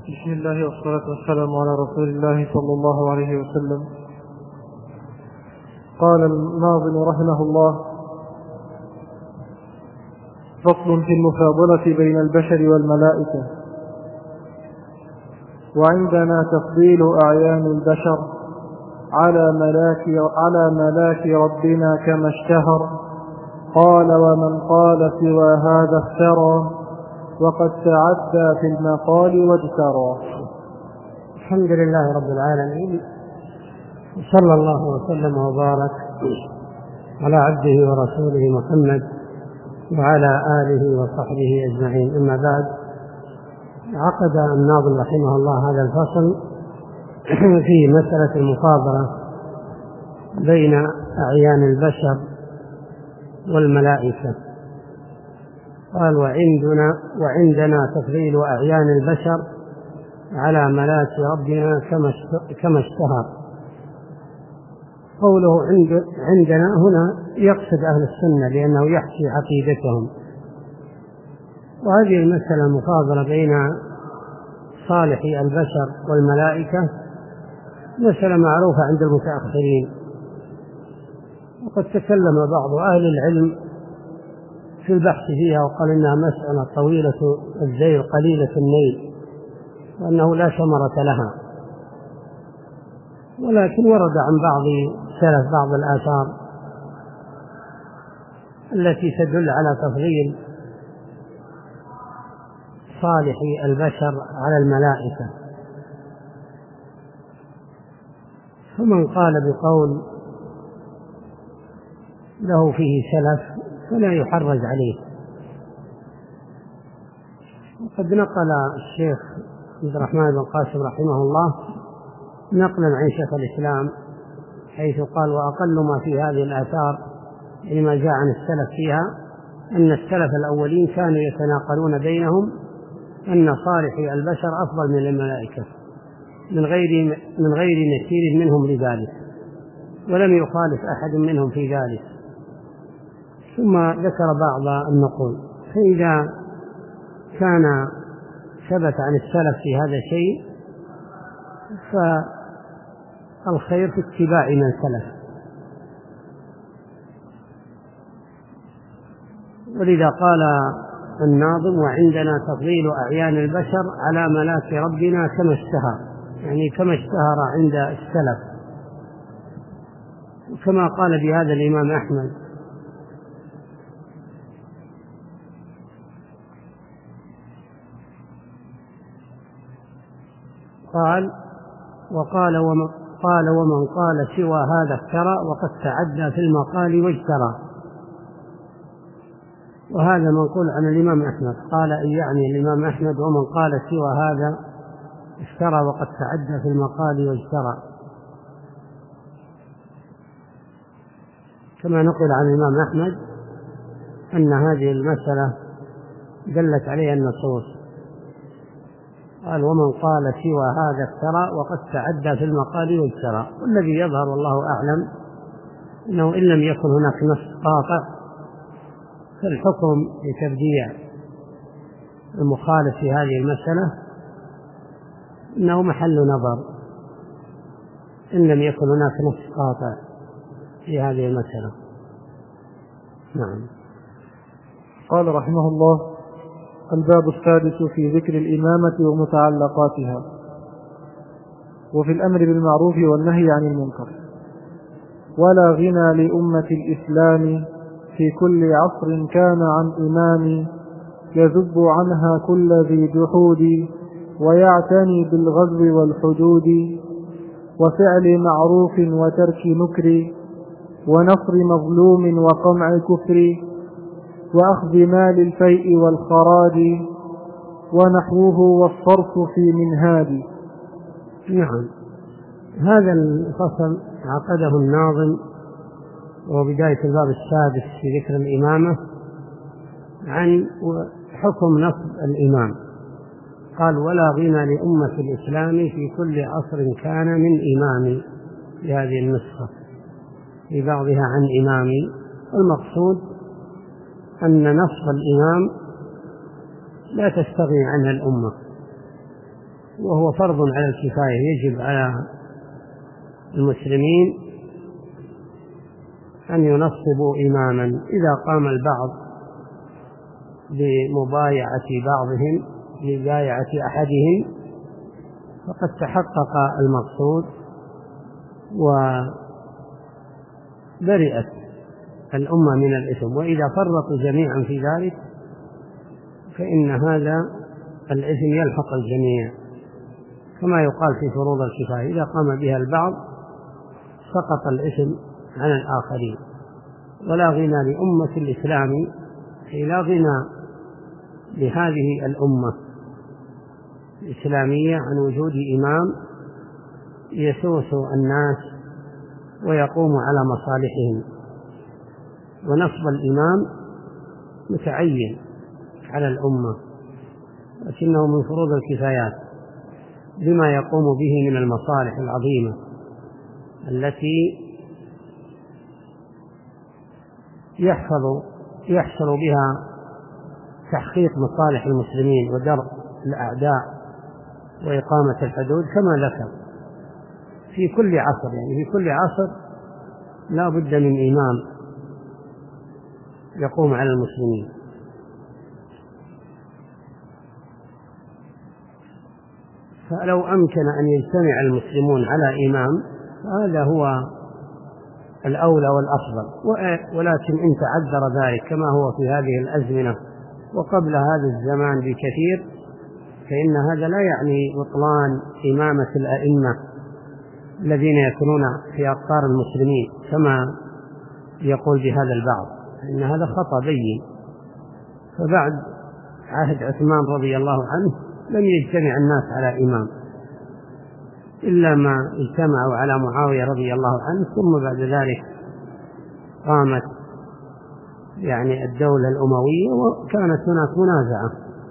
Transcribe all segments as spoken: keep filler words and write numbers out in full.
بسم الله والصلاة والسلام على رسول الله صلى الله عليه وسلم. قال الناظم رحمه الله: فصل في المفاضلة بين البشر والملائكة. وعندنا تفضيل أعيان البشر على ملاك, على ملاك ربنا كما اشتهر. قال: ومن قال سوى هذا افترى، وقد تعدى في المقال واجترى. الحمد لله رب العالمين، صلى الله وسلم وبارك على عبده ورسوله محمد وعلى آله وصحبه أجمعين. أما بعد، عقد الناظم رحمه الله هذا الفصل في مسألة المفاضلة بين أعيان البشر والملائكة. قال: وعندنا, وعندنا تفضيل أعيان البشر على ملاك ربنا كما اشتهر. قوله عند عندنا هنا يقصد أهل السنة، لأنه يحكي عقيدتهم. وهذه المسألة المفاضلة بين صالح البشر والملائكة مسألة معروفة عند المتأخرين، وقد تكلم بعض أهل العلم في البحث فيها وقال إنها مسألة طويلة الذيل قليلة النيل، وأنه لا ثمرة لها. ولكن ورد عن بعض سلف بعض الآثار التي تدل على تفضيل صالح البشر على الملائكة. فمن قال بقول له فيه سلف فلا يحرج عليه. وقد نقل الشيخ عبد الرحمن بن قاسم رحمه الله نقلا عن شيخ الإسلام حيث قال: وأقل ما في هذه الآثار لما جاء عن السلف فيها أن السلف الأولين كانوا يتناقلون بينهم أن صالحي البشر أفضل من الملائكة من غير من غير نسير منهم لذلك، ولم يخالف أحد منهم في ذلك. ثم ذكر بعض النقول. فإذا كان ثبت عن السلف في هذا الشيء فالخير في اتباع من سلف. ولذا قال الناظم: وعندنا تفضيل أعيان البشر على ملاك ربنا كما اشتهر، يعني كما اشتهر عند السلف. وكما قال بهذا الإمام أحمد: قال وقال ومن قال ومن قال سوى هذا افترى، وقد تعدى في المقال واجترى. وهذا منقول عن الإمام أحمد، قال أي يعني الإمام أحمد: ومن قال سوى هذا افترى وقد تعدى في المقال واجترى. كما نقل عن الإمام أحمد أن هذه المسألة دلت عليها النصوص. قال: ومن قال سوى هذا افترى وقد تعدى في المقال واجترى. والذي يظهر والله أعلم أنه إن لم يكن هناك نص قاطع فالحكم بتبديع المخالف في هذه المسألة إنه محل نظر إن لم يكن هناك نص قاطع في هذه المسألة. نعم. قال رحمه الله: الباب السادس في ذكر الإمامة ومتعلقاتها، وفي الأمر بالمعروف والنهي عن المنكر. ولا غنى لأمة الإسلام في كل عصر كان عن إمام، يذب عنها كل ذي جحود، ويعتني بالغزو والحدود، وفعل معروف وترك نكر، ونصر مظلوم وقمع كفر، وأخذ مال الفيء والخراج، ونحوه والصرف في منهاج. نعم. هذا الفصل عقده الناظم وبداية الباب السادس في ذكر الإمامة عن حكم نصب الإمام. قال: ولا غنى لأمة الإسلام في كل عصر كان من إمام، في هذه النسخة في بعضها عن إمام. المقصود أن نصب الإمام لا تستغني عنها الأمة، وهو فرض على الكفاية، يجب على المسلمين أن ينصبوا إماما. إذا قام البعض بمبايعة بعضهم بمبايعة أحدهم فقد تحقق المقصود وبرئت الأمة من الإثم، وإذا فرطوا جميعا في ذلك فإن هذا الإثم يلحق الجميع، كما يقال في فروض الكفاية إذا قام بها البعض سقط الإثم عن الآخرين. ولا غنى لأمة الإسلام، أي لا غنى لهذه الأمة الإسلامية عن وجود إمام يسوس الناس ويقوم على مصالحهم. ونصب الإمام متعين على الأمة، لكنه من فروض الكفايات بما يقوم به من المصالح العظيمة التي يحفظ يحصل بها تحقيق مصالح المسلمين ودرء الأعداء وإقامة الحدود، كما ذكر في كل عصر. يعني في كل عصر لا بد من إمام يقوم على المسلمين. فلو أمكن أن يجتمع المسلمون على إمام هذا هو الأولى والأفضل، ولكن إن تعذر ذلك كما هو في هذه الأزمنة وقبل هذا الزمان بكثير فإن هذا لا يعني بطلان إمامة الأئمة الذين يكونون في أقطار المسلمين كما يقول بهذا البعض، إن هذا خطأ بين. فبعد عهد عثمان رضي الله عنه لم يجتمع الناس على إمام إلا ما اجتمعوا على معاوية رضي الله عنه، ثم بعد ذلك قامت يعني الدولة الأموية وكانت هناك منازعة.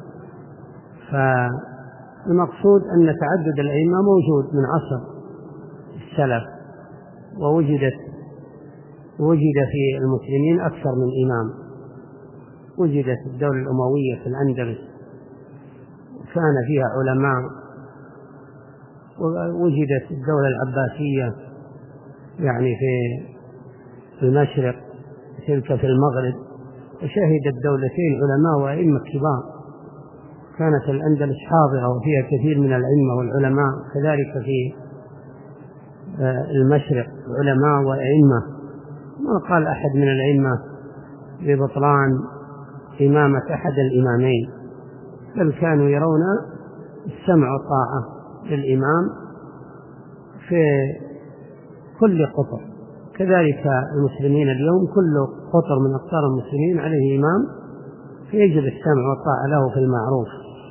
فالمقصود أن تعدد الأئمة موجود من عصر السلف، ووجدت وجد في المسلمين أكثر من إمام. وجدت الدولة الأموية في الأندلس وكان فيها علماء، ووجدت الدولة العباسية يعني في المشرق، تلك في المغرب، وشهد الدولتين علماء وأئمة كبار. كانت الأندلس حاضرة وفيها كثير من الأئمة والعلماء، كذلك في المشرق علماء وأئمة. ما قال أحد من الأئمة ببطلان إمامة أحد الإمامين، بل كانوا يرون السمع والطاعة للإمام في كل قطر. كذلك المسلمين اليوم كل قطر من أقطار المسلمين عليه إمام، فيجب السمع والطاعة له في المعروف.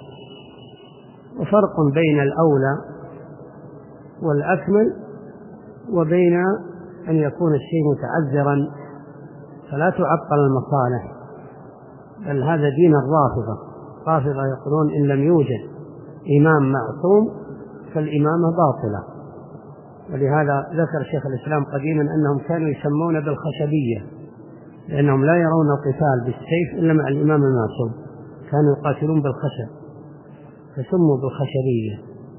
وفرق بين الأولى والأكمل وبين أن يكون الشيء متعذرا فلا تعطل المصالح، بل هذا دين الرافضة. الرافضة يقولون إن لم يوجد إمام معصوم فالإمامة باطلة. ولهذا ذكر شيخ الإسلام قديما أنهم كانوا يسمون بالخشبية، لأنهم لا يرون القتال بالسيف إلا مع الإمام المعصوم، كانوا يقاتلون بالخشب فسموا بالخشبية.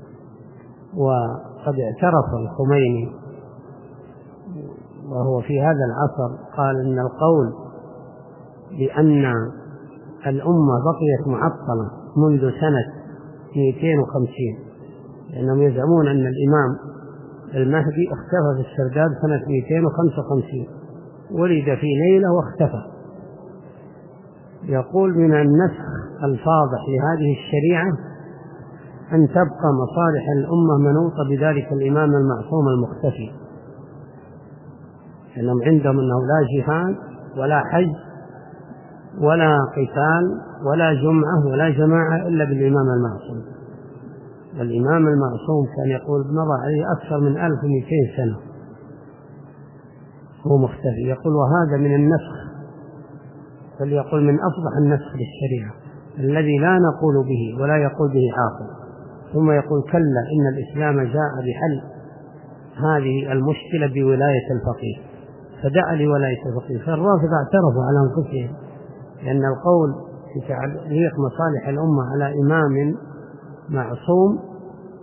وقد اعترف الخميني وهو في هذا العصر قال إن القول بأن الأمة بقيت معطلة منذ سنة مئتين وخمسين، لأنهم يزعمون أن الإمام المهدي اختفى في السرداب سنة مئتين وخمسة وخمسين، ولد في ليلة واختفى. يقول من النسخ الفاضح لهذه الشريعة أن تبقى مصالح الأمة منوطة بذلك الإمام المعصوم المختفي، لأنهم عندهم أنه لا جهاد ولا حج ولا قتال ولا جمعة ولا جماعة إلا بالإمام المعصوم. والإمام المعصوم كان يقول مضى عليه أكثر من ألف ومئتين سنة هو مختفي. يقول وهذا من النسخ، فليقول من أفضح النسخ للشريعة الذي لا نقول به ولا يقول به عاقل. ثم يقول كلا إن الإسلام جاء بحل هذه المشكلة بولاية الفقيه، فدعا لولاية الفقيه. فالرافضة اعترفوا على أنفسهم لأن القول في تعليق مصالح الأمة على إمام معصوم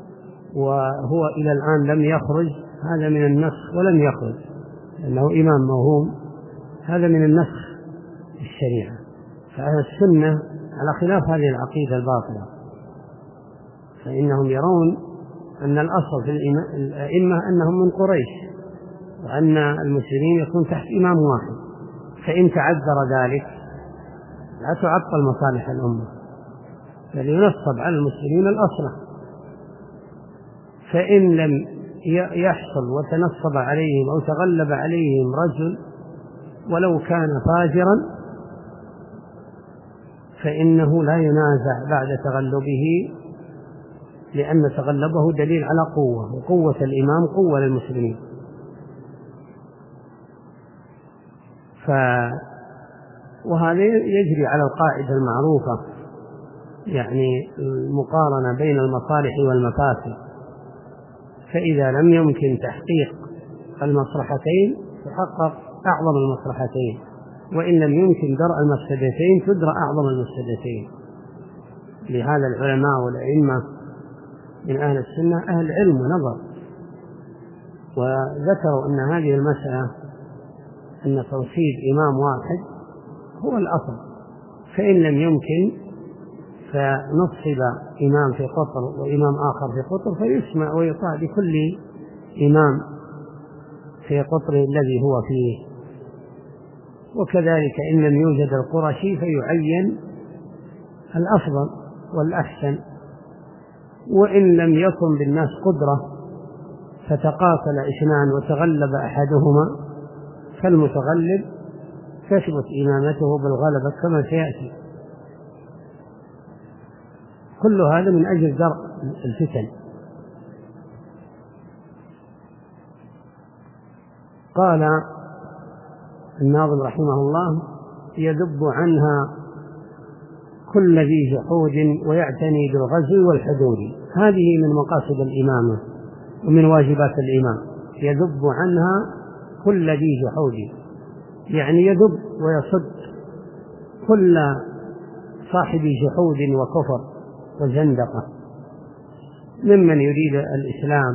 وهو إلى الآن لم يخرج، هذا من النسخ ولم يخرج لأنه إمام موهوم، هذا من النسخ في الشريعة. فأهل السنة على خلاف هذه العقيدة الباطلة، فإنهم يرون أن الأصل في الأئمة أنهم من قريش، وأن المسلمين يكون تحت إمام واحد، فإن تعذر ذلك لا تعطل مصالح الأمة، بل ينصب على المسلمين الأصل. فإن لم يحصل وتنصب عليهم أو تغلب عليهم رجل ولو كان فاجرا فإنه لا ينازع بعد تغلبه، لأن تغلبه دليل على قوة، وقوة الإمام قوة للمسلمين. ف وهذا يجري على القاعدة المعروفة، يعني المقارنة بين المصالح والمفاسد، فإذا لم يمكن تحقيق المصلحتين تحقق أعظم المصلحتين، وإن لم يمكن درء المفسدتين تدرى أعظم المفسدتين. لهذا العلماء والأئمة من أهل السنة أهل علم ونظر، وذكروا أن هذه المسألة أن توحيد إمام واحد هو الأصل، فإن لم يمكن فنصب إمام في قطر وإمام آخر في قطر فيسمع ويطاع لكل إمام في قطر الذي هو فيه. وكذلك إن لم يوجد القرشي فيعين الأفضل والأحسن، وإن لم يكن بالناس قدرة فتقاتل اثنان وتغلب أحدهما فالمتغلب تثبت إمامته بالغلبة كما سيأتي. كل هذا من أجل درء الفتن. قال الناظم رحمه الله: يذب عنها كل ذي جحود ويعتني بالغزو والحدود. هذه من مقاصد الإمامة ومن واجبات الإمام، يذب عنها كل ذي جحود، يعني يذب ويصد كل صاحب جحود وكفر وزندقة ممن يريد الإسلام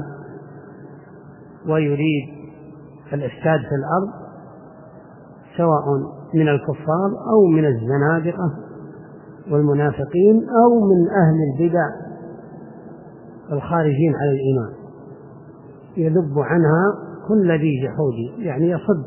ويريد الإفساد في الأرض، سواء من الكفار أو من الزنادقة والمنافقين أو من أهل البدع الخارجين على الإيمان. يذب عنها كل ذي جحود، يعني يصد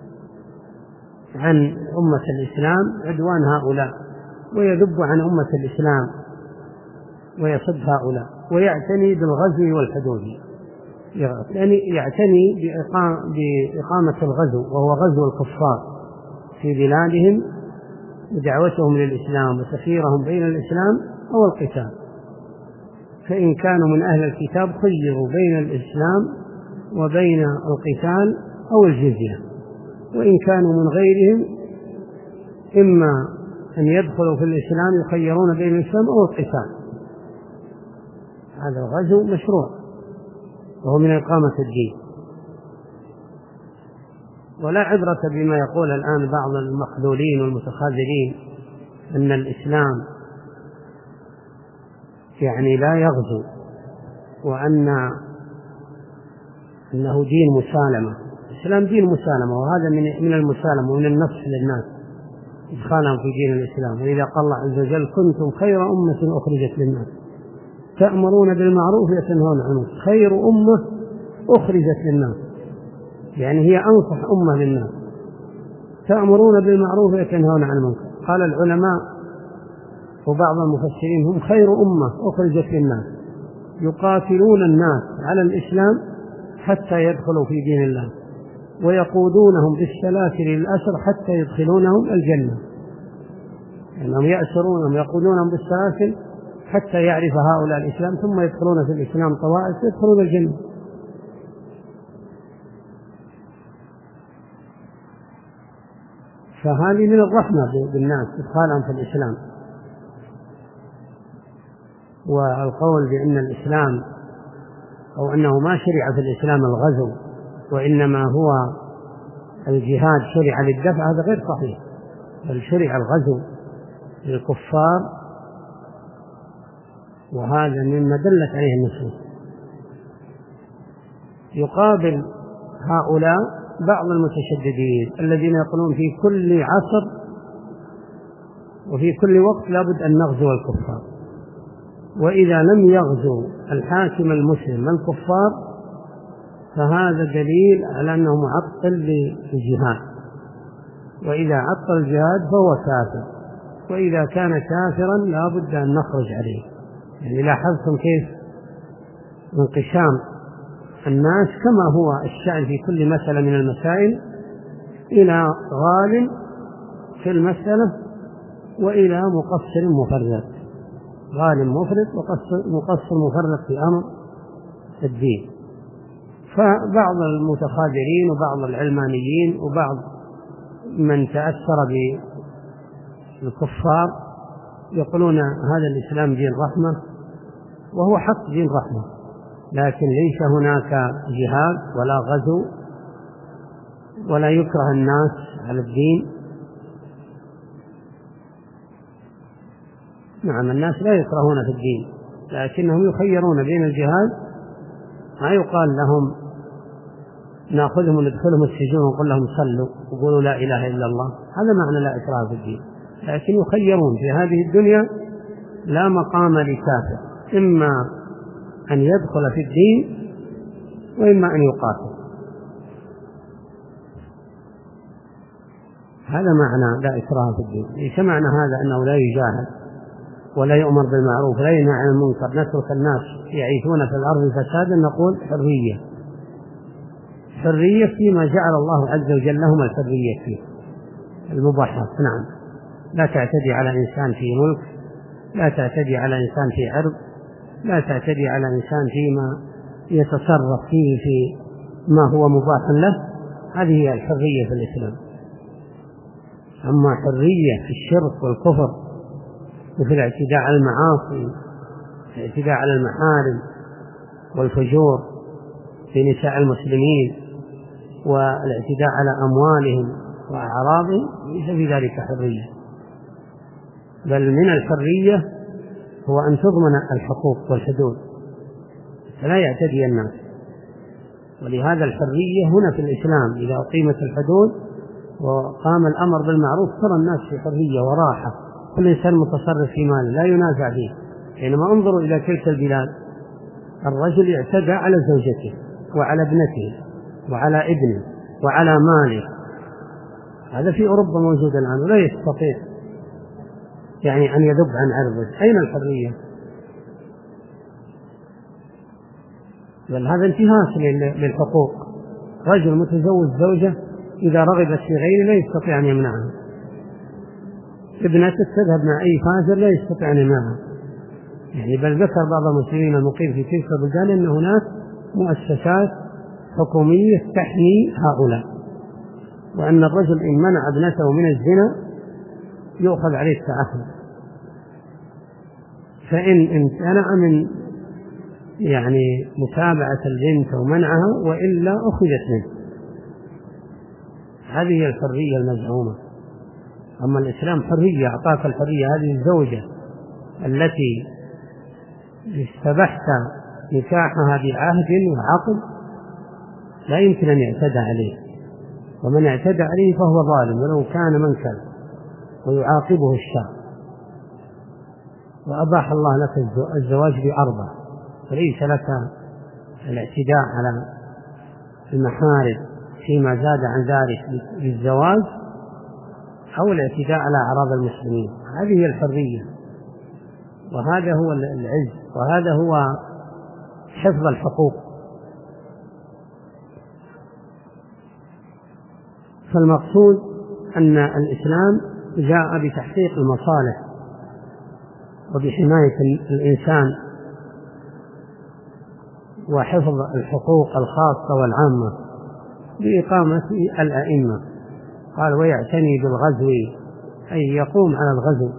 عن أمة الإسلام عدوان هؤلاء، ويذب عن أمة الإسلام ويصد هؤلاء، ويعتني بالغزو والحدود، يعني يعتني بإقامة الغزو وهو غزو الكفار في بلادهم ودعوتهم للإسلام وتخييرهم بين الإسلام أو القتال، فإن كانوا من أهل الكتاب خيروا بين الإسلام وبين القتال أو الجزية، وإن كانوا من غيرهم إما أن يدخلوا في الإسلام يخيرون بين الإسلام أو القتال. هذا الغزو مشروع وهو من إقامة الدين. ولا عبرة بما يقول الآن بعض المخذولين والمتخاذلين أن الإسلام يعني لا يغزو، وأن أنه دين مسالمة. الإسلام دين مسالمة، وهذا من من المسالمة ومن النصح للناس إدخالهم في دين الإسلام. ولذا قال الله عز وجل: كنتم خير أمة أخرجت للناس تأمرون بالمعروف وتنهون عن المنكر. خير أمة أخرجت للناس، يعني هي أنصح أمة للناس، تأمرون بالمعروف وتنهون عن المنكر. قال العلماء وبعض المفسرين: هم خير أمة أخرجت للناس، يقاتلون الناس على الإسلام حتى يدخلوا في دين الله، ويقودونهم بالسلاسل للأسر حتى يدخلونهم الجنة. لأنهم يأسرونهم يقودونهم بالسلاسل حتى يعرف هؤلاء الإسلام، ثم يدخلون في الإسلام طوائف يدخلون الجنة. فهذه من الرحمة بالناس إدخالهم في الإسلام. والقول بأن الإسلام أو أنه ما شرع في الإسلام الغزو وإنما هو الجهاد شرع للدفع، هذا غير صحيح، بل شرع الغزو للكفار، وهذا مما دلت عليه النصوص. يقابل هؤلاء بعض المتشددين الذين يقولون في كل عصر وفي كل وقت لابد أن نغزو الكفار، وإذا لم يغزو الحاكم المسلم الكفار فهذا دليل على أنه معطل للجهاد، وإذا عطل الجهاد فهو كافر، وإذا كان كافرا لابد أن نخرج عليه. يعني لاحظتم كيف انقسام الناس كما هو الشأن في كل مسألة من المسائل إلى غال في المسألة وإلى مقصر مفرط، غال مفرط ومقصر مفرط في أمر الدين. فبعض المتخاذلين وبعض العلمانيين وبعض من تأثر بالكفار يقولون هذا الإسلام دين رحمة، وهو حق دين رحمة، لكن ليس هناك جهاد ولا غزو ولا يكره الناس على الدين. نعم الناس لا يكرهون في الدين، لكنهم يخيرون بين الجهاد، ما يقال لهم نأخذهم وندخلهم السجون ونقول لهم صلوا وقولوا لا إله إلا الله، هذا معنى لا إكراه في الدين، لكن يخيرون في هذه الدنيا لا مقام لكافر، إما أن يدخل في الدين وإما أن يقاتل. هذا معنى لا إكراه في الدين. ليس معنى هذا أنه لا يجاهد ولا يؤمر بالمعروف ولا ينهى عن المنكر، نترك الناس يعيشون في الأرض فسادا، نقول حرية، حرية فيما جعل الله عز وجل لهم الحرية فيه المباحات. نعم، لا تعتدي على إنسان في ملك، لا تعتدي على إنسان في عرض، لا تعتدي على إنسان فيما يتصرف فيه في ما هو مباح له، هذه هي الحرية في الإسلام. أما حرية في الشرك والكفر وفي الاعتداء على المعاصي، الاعتداء على المحارم والفجور في نساء المسلمين والاعتداء على أموالهم وأعراضهم، ليس في ذلك حرية، بل من الحرية هو أن تضمن الحقوق والحدود فلا يعتدي الناس. ولهذا الحرية هنا في الإسلام إذا أقيمت الحدود وقام الأمر بالمعروف ترى الناس في حرية وراحة، كل إنسان متصرف في ماله لا ينازع فيه. حينما انظروا إلى تلك البلاد الرجل اعتدى على زوجته وعلى ابنته وعلى ابنه وعلى ماله، هذا في أوروبا موجود الآن ولا يستطيع يعني أن يذب عن عرضه. أين الحرية؟ بل هذا انتهاك للحقوق. رجل متزوج زوجة إذا رغبت في غيره لا يستطيع أن يمنعها، ابنته تذهب مع أي فاجر لا يستطيع أن يمنعها. يعني بل ذكر بعض المسلمين المقيم في تلك البلدان أن هناك مؤسسات حكومية تحمي هؤلاء، وأن الرجل إن منع ابنته من الزنا يؤخذ عليه التعهد، فإن امتنع من يعني متابعة البنت ومنعها وإلا أخذت منه. هذه هي الحرية المزعومة. أما الإسلام حرية، أعطاك الحرية. هذه الزوجة التي استبحت نكاحها بعهد وعقد لا يمكن أن يعتدى عليه، ومن اعتدى عليه فهو ظالم ولو كان من كان، ويعاقبه الشرع. وأباح الله لك الزواج بأربع، فليس لك الاعتداء على المحارم فيما زاد عن ذلك بالزواج أو الاعتداء على أعراض المسلمين. هذه هي الحرية، وهذا هو العز، وهذا هو حفظ الحقوق. فالمقصود أن الإسلام جاء بتحقيق المصالح وبحماية الإنسان وحفظ الحقوق الخاصة والعامة بإقامة الأئمة. قال ويعتني بالغزو، أي يقوم على الغزو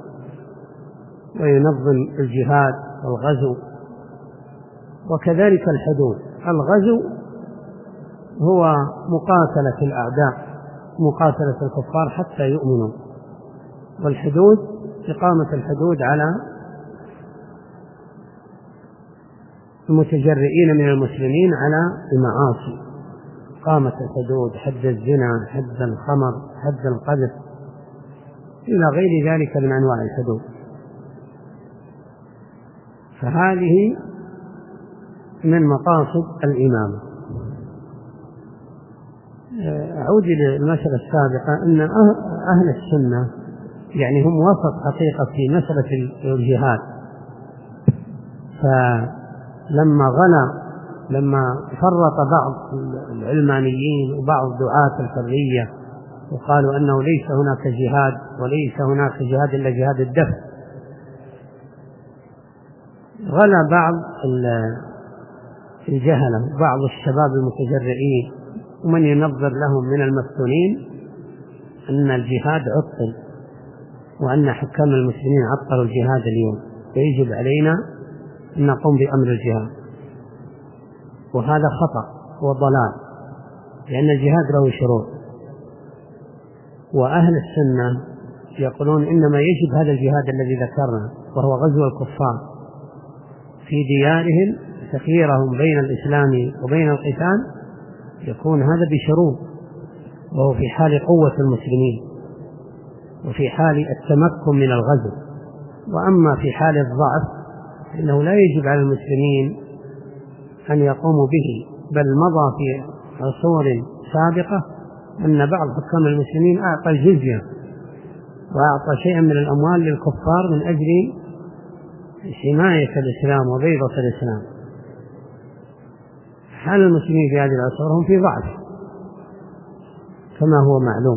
وينظم الجهاد والغزو. وكذلك الحدود، الغزو هو مقاتلة الأعداء، مقاتلة الكفار حتى يؤمنوا، والحدود إقامة الحدود على المتجرئين من المسلمين على المعاصي، قامة الحدود، حد الزنا، حد الخمر، حد القذف، إلى غير ذلك من أنواع الحدود. فهذه من مقاصد الإمامة. أعود للمسألة السابقة أن أهل السنة يعني هم وسط حقيقة في مسألة الجهاد. فلما غلا لما فرط بعض العلمانيين وبعض دعاة الحرية وقالوا أنه ليس هناك جهاد وليس هناك جهاد إلا جهاد الدفع، غلا بعض الجهلة بعض الشباب المتجرئين ومن ينظر لهم من المفتونين أن الجهاد عطل وأن حكام المسلمين عطلوا الجهاد اليوم، فيجب علينا أن نقوم بأمر الجهاد. وهذا خطأ وضلال، لأن الجهاد له شروط، وأهل السنة يقولون إنما يجب هذا الجهاد الذي ذكرنا وهو غزو الكفار في ديارهم، تخييرهم بين الإسلام وبين القتال، يكون هذا بشروط، وهو في حال قوة المسلمين وفي حال التمكن من الغزو. وأما في حال الضعف إنه لا يجب على المسلمين أن يقوموا به، بل مضى في عصور سابقة أن بعض حكام المسلمين أعطى الجزية وأعطى شيئا من الأموال للكفار من أجل حماية الإسلام وبيضة الإسلام. حال المسلمين في هذه العصور هم في ضعف كما هو معلوم،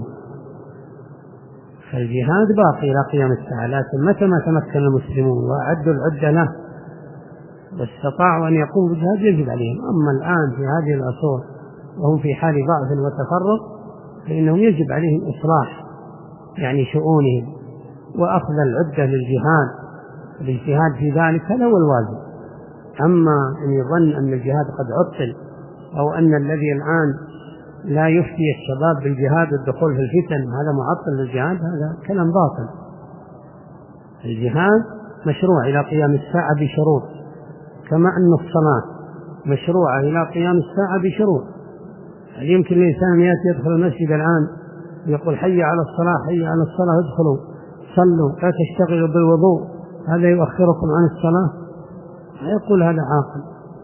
فالجهاد باقي إلى قيام الساعة، لكن متى ما تمكن المسلمون وأعدوا العدة له واستطاعوا أن يقوموا بالجهاد يجب عليهم. أما الآن في هذه العصور وهم في حال ضعف وتفرق فإنهم يجب عليهم إصلاح يعني شؤونهم وأخذ العدة للجهاد، الاجتهاد في ذلك هذا هو الواجب. أما أن يظن أن الجهاد قد عطل أو أن الذي الآن لا يفتي الشباب بالجهاد والدخول في الفتن هذا معطل للجهاد، هذا كلام باطل. الجهاد مشروع إلى قيام الساعة بشروط، كما أن الصلاة مشروعة إلى قيام الساعة بشروط. هل يمكن الإنسان يأتي يدخل المسجد الآن يقول حي على الصلاة حي على الصلاة ادخلوا صلوا لا تشتغلوا بالوضوء هذا يؤخركم عن الصلاة؟ يقول هذا عاقل.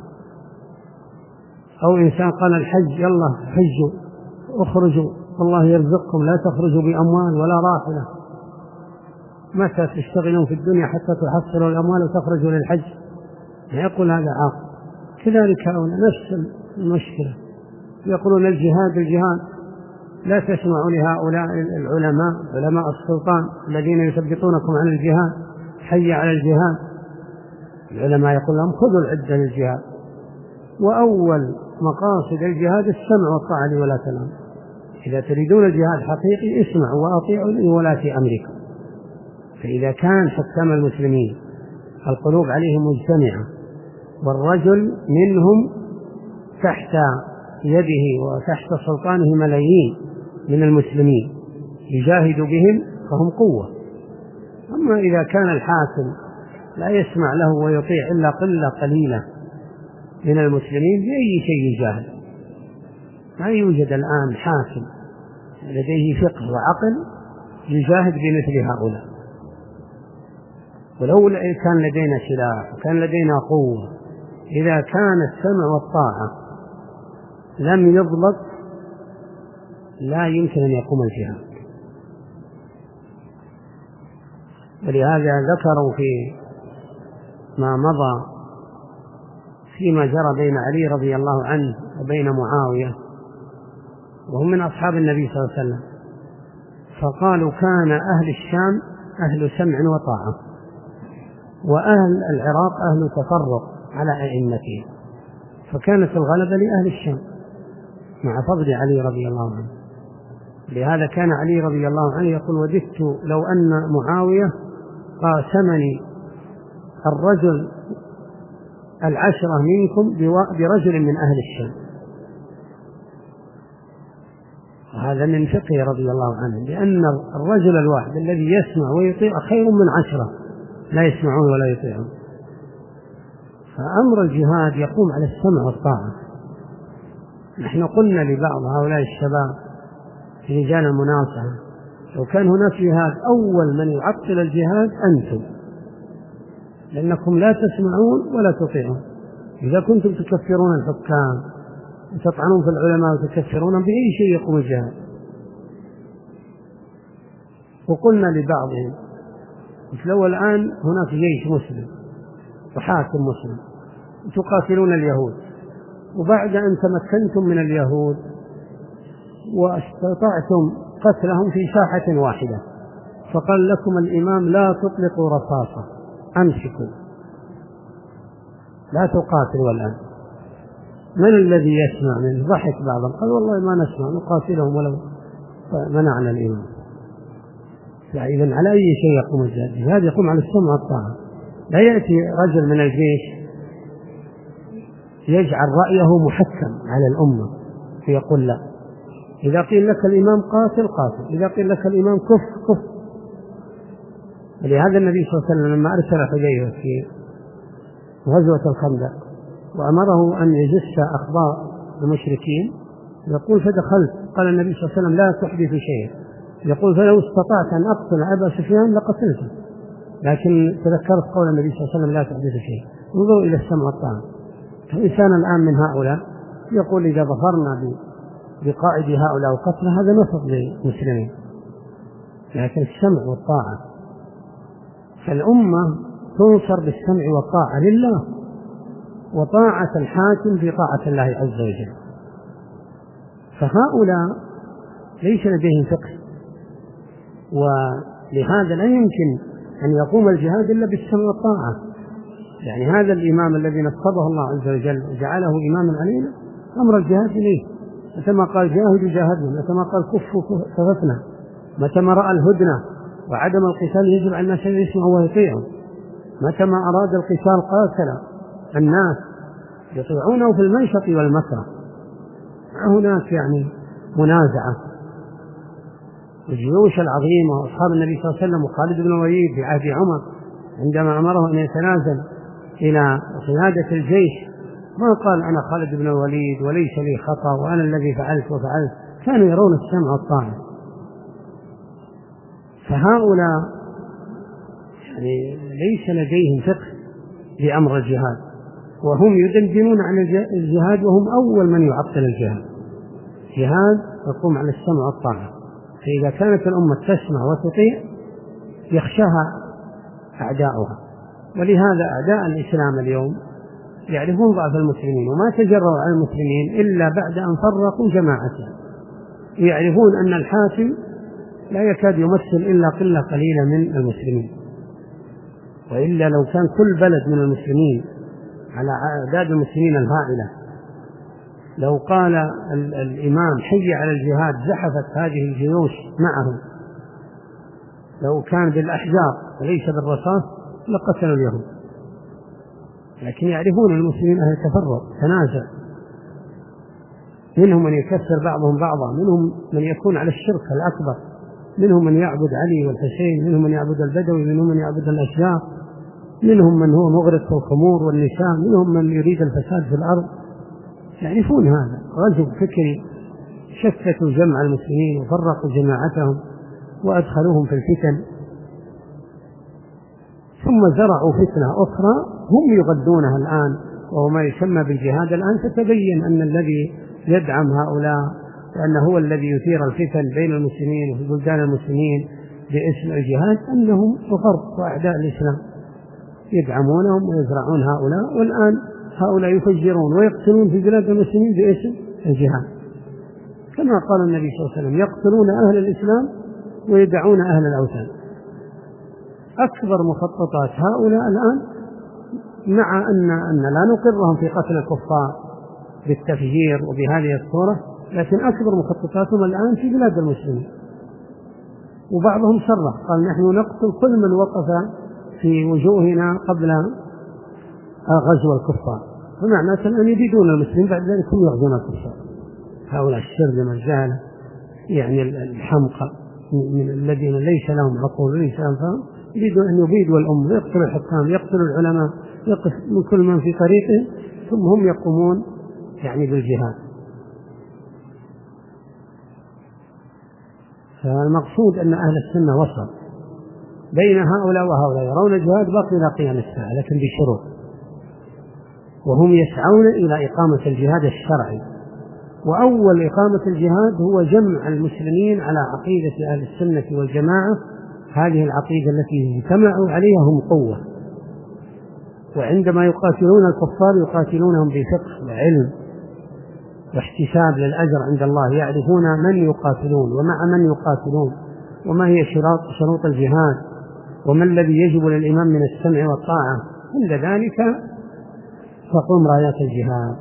أو إنسان قال الحج يلا حجوا اخرجوا الله يرزقكم لا تخرجوا بأموال ولا راحلة، متى تشتغلون في الدنيا حتى تحصلوا الأموال وتخرجوا للحج؟ يقول هذا عاقل. كذلك هؤلاء نفس المشكلة، يقولون الجهاد الجهاد. لا تسمعوا لهؤلاء العلماء علماء السلطان الذين يثبتونكم عن الجهاد حي على الجهاد. العلماء يقول لهم خذوا العدة للجهاد، وأول مقاصد الجهاد السمع والطاعة لولاة الأمر. إذا تريدون الجهاد حقيقي اسمعوا وأطيعوا لولاة أمركم. فإذا كان حكام المسلمين القلوب عليهم مجتمعة والرجل منهم تحت يده وتحت سلطانه ملايين من المسلمين يجاهد بهم فهم قوة. أما إذا كان الحاكم لا يسمع له ويطيع إلا قلة قليلة من المسلمين بأي شيء يجاهد. ما يوجد الآن حاكم لديه فقه وعقل يجاهد بمثل هؤلاء. ولو كان لدينا سلاح وكان لدينا قوة، إذا كان السمع والطاعة لم يضبط لا يمكن أن يقوم الجهاد. ولهذا ذكروا في ما مضى فيما جرى بين علي رضي الله عنه وبين معاوية وهم من أصحاب النبي صلى الله عليه وسلم، فقالوا كان أهل الشام أهل سمع وطاعة وأهل العراق أهل تفرق على أئمتهم، فكانت الغلبة لأهل الشام مع فضل علي رضي الله عنه. لهذا كان علي رضي الله عنه يقول وددت لو أن معاوية قاسمني الرجل العشرة منكم برجل من أهل الشام. هذا من فقه رضي الله عنه، لأن الرجل الواحد الذي يسمع ويطيع خير من عشرة لا يسمعون ولا يطيعون. فأمر الجهاد يقوم على السمع والطاعة. نحن قلنا لبعض هؤلاء الشباب في لجان المناصحة لو كان هناك جهاد أول من يعطل الجهاد أنتم، لأنكم لا تسمعون ولا تطيعون. إذا كنتم تكفرون الحكام وتطعنون في العلماء وتكفرون بأي شيء يقوم الجهاد. وقلنا لبعضهم لو الآن هناك جيش مسلم وحاكم مسلم تقاتلون اليهود، وبعد أن تمكنتم من اليهود واستطعتم قتلهم في ساحة واحدة فقال لكم الإمام لا تطلقوا رصاصة، أمسكوا لا تقاتلوا الآن، من الذي يسمع منه؟ ضحك بعضهم قال والله ما نسمع نقاتلهم ولو منعنا الإمام. إذن على أي شيء يقوم الجهاد؟ هذا يقوم على السمع والطاعة. لا يأتي رجل من الجيش يجعل رأيه محكم على الأمة فيقول لا، إذا قيل لك الإمام قاتل قاتل، إذا قيل لك الإمام كف كف. ولهذا النبي صلى الله عليه وسلم لما أرسل حذيفة في غزوة الخندق وأمره أن يجس أخبار المشركين يقول فدخلت، قال النبي صلى الله عليه وسلم لا تحدث شيئا، يقول فلو استطعت أن أقتل أبا سفيان لقتلته، لكن تذكرت قول النبي صلى الله عليه وسلم لا تحدث شيئا. انظروا إلى السمع والطاعة. الإنسان الآن من هؤلاء يقول إذا ظفرنا بقائد هؤلاء وقتل هذا نصر للمسلمين، لكن السمع والطاعة، فالأمة تنصر بالسمع والطاعة لله، وطاعة الحاكم في طاعة الله عز وجل. فهؤلاء ليس لديهم فقه، ولهذا لا يمكن أن يقوم الجهاد إلا بالسمع والطاعة. يعني هذا الإمام الذي نصبه الله عز وجل وجعله إماما علينا أمر الجهاد إليه، متى ما قال جاهدوا جاهدنا، متى ما قال كفوا كففنا، متى ما رأى الهدنة وعدم القتال يجب على الناس أن يسمعوا ويطيعوا، متى ما أراد القتال قاتل الناس يطيعونه في المنشط والمكره. هناك يعني منازعة. الجيوش العظيمة وأصحاب النبي صلى الله عليه وسلم وخالد بن الوليد في عهد عمر عندما أمره أن يتنازل إلى قيادة الجيش ما قال أنا خالد بن الوليد وليس لي خطأ وأنا الذي فعلت وفعلت، كانوا يرون السمع والطاعة. فهؤلاء يعني ليس لديهم فقه بأمر الجهاد، وهم يدندنون عن الجهاد وهم أول من يعطل الجهاد. جهاد يقوم على السمع والطاعة، فإذا كانت الأمة تسمع وتطيع يخشاها أعداؤها. ولهذا أعداء الإسلام اليوم يعرفون ضعف المسلمين وما تجرؤوا على المسلمين إلا بعد أن فرقوا جماعتهم، يعرفون أن الحاكم لا يكاد يمثل إلا قلة قليلة من المسلمين، وإلا لو كان كل بلد من المسلمين على أعداد المسلمين الهائلة لو قال الإمام حي على الجهاد زحفت هذه الجيوش معهم، لو كان بالأحجار وليس بالرصاص لقتلوا اليهود. لكن يعرفون المسلمين أهل التفرق تنازع، منهم من يكفر بعضهم بعضا، منهم من يكون على الشرك الأكبر، منهم من يعبد علي والحسين، منهم من يعبد البدوي، منهم من يعبد الأشجار، منهم من هو مغرق في الخمور والنساء، منهم من يريد الفساد في الأرض. يعرفون هذا رجل فكري شتتوا جمع المسلمين وفرقوا جماعتهم وأدخلوهم في الفتن، ثم زرعوا فتنة أخرى هم يغذونها الآن وهو ما يسمى بالجهاد. الآن تتبين أن الذي يدعم هؤلاء وأنه هو الذي يثير الفتن بين المسلمين وفي بلدان المسلمين باسم الجهاد أنهم غرب وأعداء الإسلام يدعمونهم ويزرعون هؤلاء، والآن هؤلاء يفجرون ويقتلون في بلاد المسلمين باسم الجهاد، كما قال النبي صلى الله عليه وسلم يقتلون أهل الإسلام ويدعون أهل الأوثان. أكبر مخططات هؤلاء الآن، مع أن, أن لا نقرهم في قتل الكفار بالتفجير وبهذه الصورة، لكن أكبر مخططاتهم الآن في بلاد المسلمين. وبعضهم صرح قال نحن نقتل كل من وقف في وجوهنا قبل غزو الكفار، فمعنى أن يبيدون المسلمين بعد ذلك هم يغزون الكفار. هؤلاء الشرذمة الجهلة يعني الحمقى من الذين ليس لهم عقول وليس لهم فهم، يريدون أن يبيدوا الأمة، يقتلوا الحكام، يقتلوا العلماء، يقف من كل من في طريقه، ثم هم يقومون يعني بالجهاد. فالمقصود أن أهل السنة وسط بين هؤلاء وهؤلاء، يرون الجهاد باقي إلى قيام الساعة لكن بشروط، وهم يسعون إلى إقامة الجهاد الشرعي. وأول إقامة الجهاد هو جمع المسلمين على عقيدة أهل السنة والجماعة، هذه العقيدة التي اجتمعوا عليها هم قوة. وعندما يقاتلون الكفار يقاتلونهم بفقه وعلم واحتساب للأجر عند الله، يعرفون من يقاتلون ومع من يقاتلون وما هي شروط شروط الجهاد وما الذي يجب للإمام من السمع والطاعة. عند ذلك تقوم رايات الجهاد.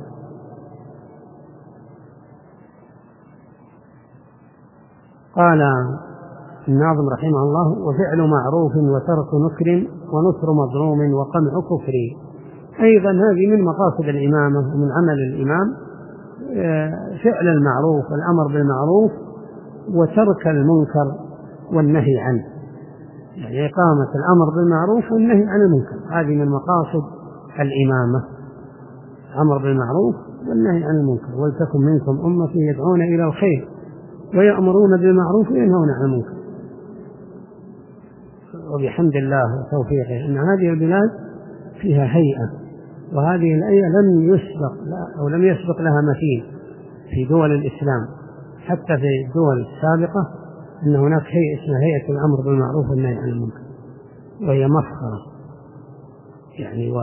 قال الناظم رحمه الله: وفعل معروف وترك نكر ونصر مظلوم وقمع كفر. أيضا هذه من مقاصد الإمامة ومن عمل الإمام فعل المعروف والأمر بالمعروف وترك المنكر والنهي عنه، يعني إقامة الأمر بالمعروف والنهي عن المنكر، هذه من مقاصد الإمامة، أمر بالمعروف والنهي عن المنكر. ولتكن منكم أمة يدعون إلى الخير ويأمرون بالمعروف وينهون عن المنكر. وبحمد الله وتوفيقه أن هذه البلاد فيها هيئة، وهذه الهيئة لم يسبق أو لم يسبق لها مثيل في دول الإسلام، حتى في الدول السابقة أن هناك هيئة اسمها هيئة الأمر بالمعروف والنهي عن المنكر، وهي مفخرة يعني و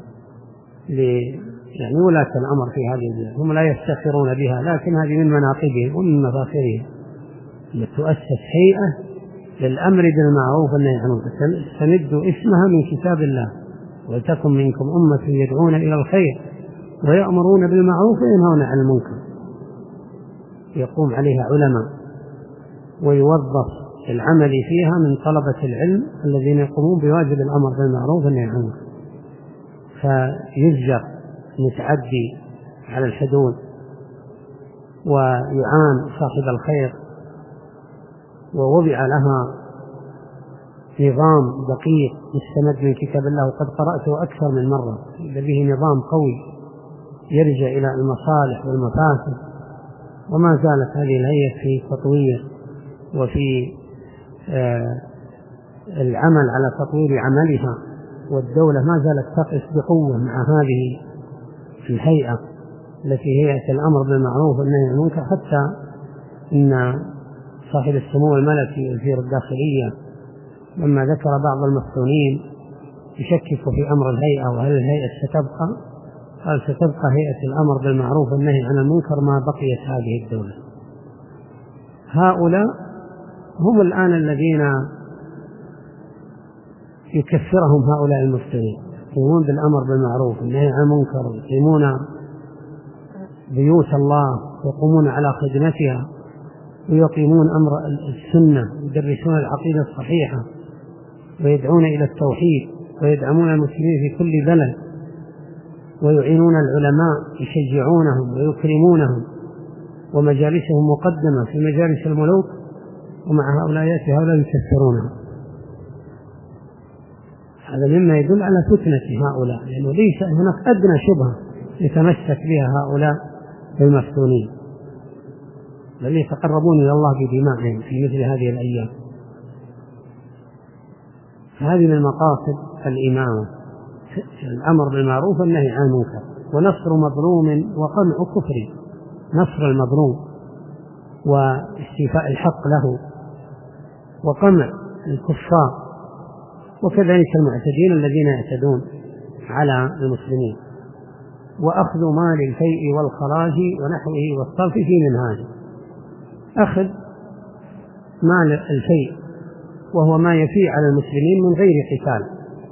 يعني ولاة الأمر في هذه البلاد هم لا يفتخرون بها، لكن هذه من مناقبهم ومن مفاخرهم أن تؤسس هيئة للأمر بالمعروف والنهي عن المنكر، تستمد اسمها من كتاب الله: ولتكن منكم أمة يدعون إلى الخير ويأمرون بالمعروف وينهون عن المنكر. يقوم عليها علماء ويوظف العمل فيها من طلبة العلم الذين يقومون بواجب الأمر بالمعروف والنهي عن المنكر، فيزجر متعدي على الحدود ويعان صاحب الخير. ووضع لها نظام دقيق مستند من كتاب الله، وقد قرأته أكثر من مرة، به نظام قوي يرجع إلى المصالح والمفاسد. وما زالت هذه الهيئة في تطوير وفي آه العمل على تطوير عملها، والدولة ما زالت تقف بقوة مع هذه الهيئة التي هي هيئة الأمر بالمعروف والنهي عن المنكر، حتى إن صاحب السمو الملكي وزير الداخلية لما ذكر بعض المفتونين يشكك في أمر الهيئة وهل الهيئة ستبقى، قال: ستبقى هيئة الأمر بالمعروف والنهي عن المنكر ما بقيت هذه الدولة. هؤلاء هم الآن الذين يكفرهم هؤلاء المفتونين، يقومون بالأمر بالمعروف والنهي عن المنكر، يقيمون بيوت الله ويقومون على خدمتها ويقيمون أمر السنة ويدرسون العقيدة الصحيحة ويدعون إلى التوحيد ويدعمون المسلمين في كل بلد ويعينون العلماء يشجعونهم ويكرمونهم، ومجالسهم مقدمة في مجالس الملوك، ومع هؤلاء يأتي هؤلاء يكفرونهم. هذا مما يدل على فتنة هؤلاء، لأنه ليس هناك أدنى شبهة يتمسك بها هؤلاء المفتونين، بل يتقربون إلى الله بدمائهم في مثل هذه الأيام. هذه من مقاصد الإمامة: الأمر بالمعروف والنهي عن المنكر، ونصر مظلوم وقمع كفر، نصر المظلوم واستيفاء الحق له، وقمع الكفار وكذلك المعتدين الذين يعتدون على المسلمين، وأخذ مال الفيء والخراج ونحوه والصرف في منهاج. أخذ مال الفيء وهو ما يفيء على المسلمين من غير قتال،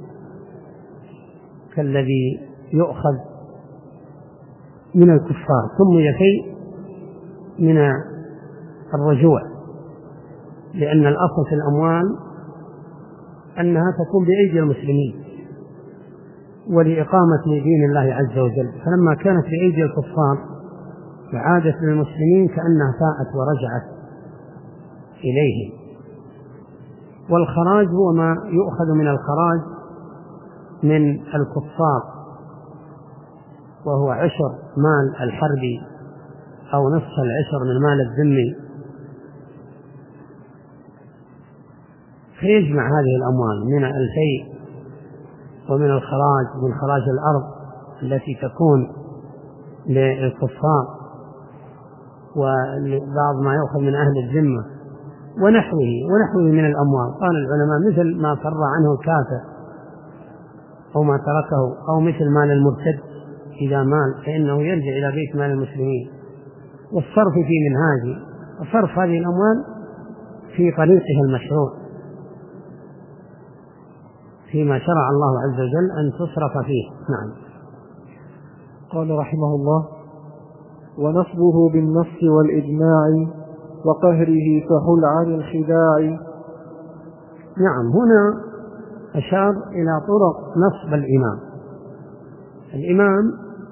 كالذي يؤخذ من الكفار، ثم يفيء من الرجوع، لأن الأصل في الأموال أنها تكون بأيدي المسلمين ولإقامة دين الله عز وجل، فلما كانت بأيدي الكفار فعادت للمسلمين كأنها فاءت ورجعت إليهم. والخراج هو ما يؤخذ من الخراج من الكفار وهو عشر مال الحربي أو نصف العشر من مال الذمي، فيجمع هذه الأموال من الفيء ومن الخراج، من خراج الأرض التي تكون للكفار، وبعض ما يأخذ من أهل الذمة ونحوه ونحوه من الأموال. قال العلماء مثل ما فر عنه الكافر أو ما تركه، أو مثل مال المرتد إذا مال فإنه يرجع إلى بيت مال المسلمين. والصرف في منهاج وصرف هذه الأموال في طريقها المشروع فيما شرع الله عز وجل أن تصرف فيه. نعم. قال رحمه الله: ونصبه بالنص والإجماع وقهره فحل عن الخداع. نعم، هنا أشار إلى طرق نصب الإمام. الإمام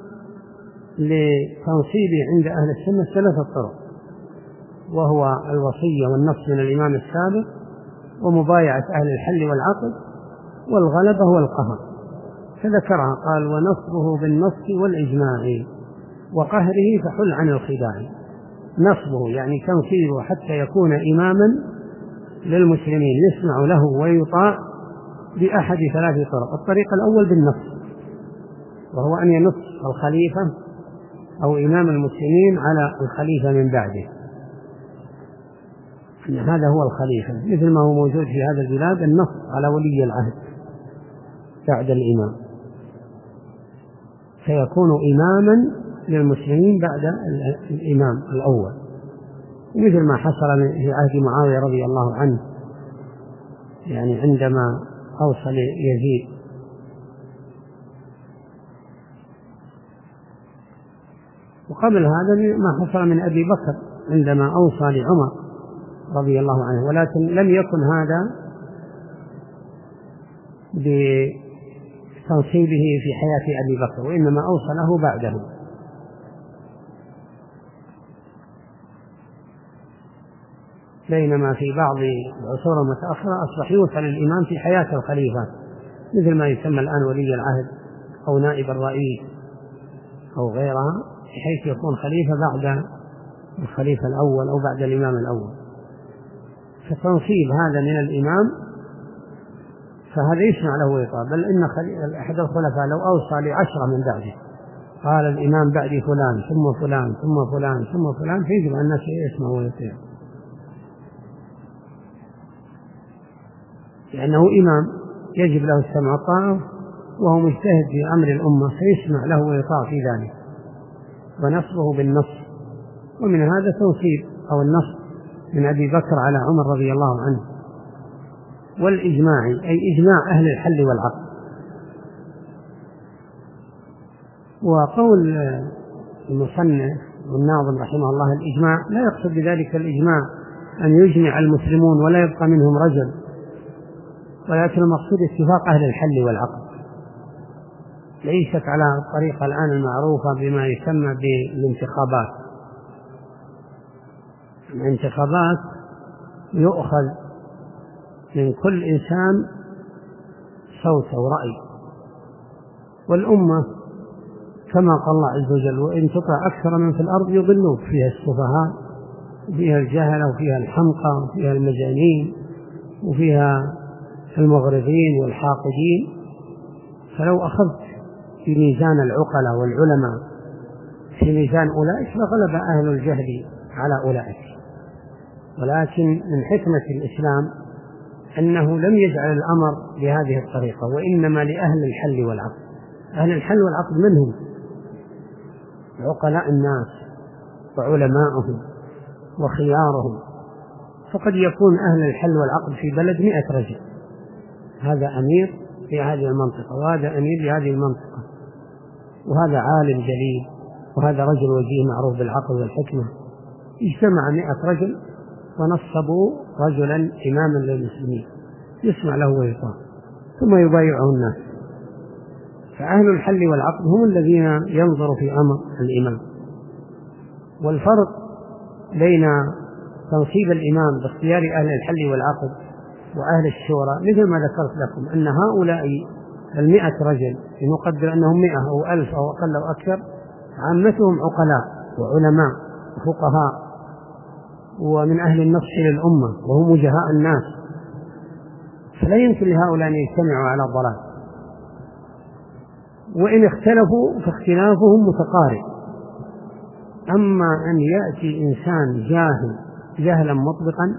لتنصيبه عند أهل السنة ثلاثة طرق، وهو الوصية والنص من الإمام السابق، ومبايعة أهل الحل والعقد، والغلبة والقهر. فذكرها قال: ونصبه بالنص والإجماع وقهره فحل عن الخداع. نصبه يعني تنصيبه حتى يكون إماما للمسلمين يسمع له ويطاع بأحد ثلاث طرق. الطريق الأول بالنص، وهو أن ينص الخليفة أو إمام المسلمين على الخليفة من بعده، أن هذا هو الخليفة، مثل ما هو موجود في هذا البلاد النص على ولي العهد بعد الإمام، فيكون إماما للمسلمين بعد الإمام الأول، مثل ما حصل في عهد معاوية رضي الله عنه، يعني عندما أوصل يزيد وقبل هذا ما حصل من أبي بكر عندما أوصى لعمر رضي الله عنه، ولكن لم يكن هذا بتنصيبه في حياة أبي بكر، وإنما أوصى له بعده. بينما في بعض العصور المتأخرة أصبح يوصل الإمام في حياة الخليفة، مثل ما يسمى الآن ولي العهد أو نائب الرئيس أو غيرها، بحيث يكون خليفة بعد الخليفة الأول أو بعد الإمام الأول. فتنصيب هذا من الإمام فهذا يسمع له ويطاع. بل إن أحد الخلفاء لو أوصى لعشرة من بعده قال: الإمام بعدي فلان ثم فلان ثم فلان ثم فلان، فيجب أن الناس يسمعوا ويطيعوا، لأنه إمام يجب له السمع والطاعة، وهو مجتهد في أمر الأمة فيسمع له ويطاع في ذلك. ونصبه بالنص، ومن هذا تنصيب أو النص من أبي بكر على عمر رضي الله عنه. والإجماع أي إجماع أهل الحل والعقد. وقول المصنف والناظم رحمه الله الإجماع لا يقصد بذلك الإجماع أن يجمع المسلمون ولا يبقى منهم رجل، ولكن المقصود اتفاق أهل الحل والعقد، ليست على الطريقة الآن المعروفة بما يسمى بالانتخابات. الانتخابات يؤخذ من كل إنسان صوت ورأي، والأمة كما قال الله عز وجل: وإن تطع أكثر من في الأرض يضلوك، فيها السفهاء وفيها الجهل وفيها الحمقى وفيها المجانين وفيها المغرضين والحاقدين. فلو أخذت في ميزان العقلاء والعلماء في ميزان أولئك لغلب أهل الجهل على أولئك. ولكن من حكمة الإسلام أنه لم يجعل الأمر بهذه الطريقة، وإنما لأهل الحل والعقد. أهل الحل والعقد منهم عقلاء الناس وعلماءهم وخيارهم. فقد يكون أهل الحل والعقد في بلد مئة رجل، هذا أمير في هذه المنطقة وهذا أمير في هذه المنطقة، وهذا عالم جليل وهذا رجل وجيه معروف بالعقل والحكمة. اجتمع مئة رجل ونصبوا رجلا إماما للمسلمين يسمع له ويطاع، ثم يبايعه الناس. فأهل الحل والعقد هم الذين ينظروا في أمر الإمام. والفرق بين تنصيب الإمام باختيار أهل الحل والعقد وأهل الشورى مثل ما ذكرت لكم، أن هؤلاء المئة رجل نقدر أنهم مئة أو ألف أو أقل أو أكثر، عامتهم عقلاء وعلماء وفقهاء ومن أهل النصح للأمة وهم وجهاء الناس، فلا يمكن لهؤلاء أن يجتمعوا على الضلال، وإن اختلفوا فاختلافهم متقارب. أما أن يأتي إنسان جاهل جهلا مطلقا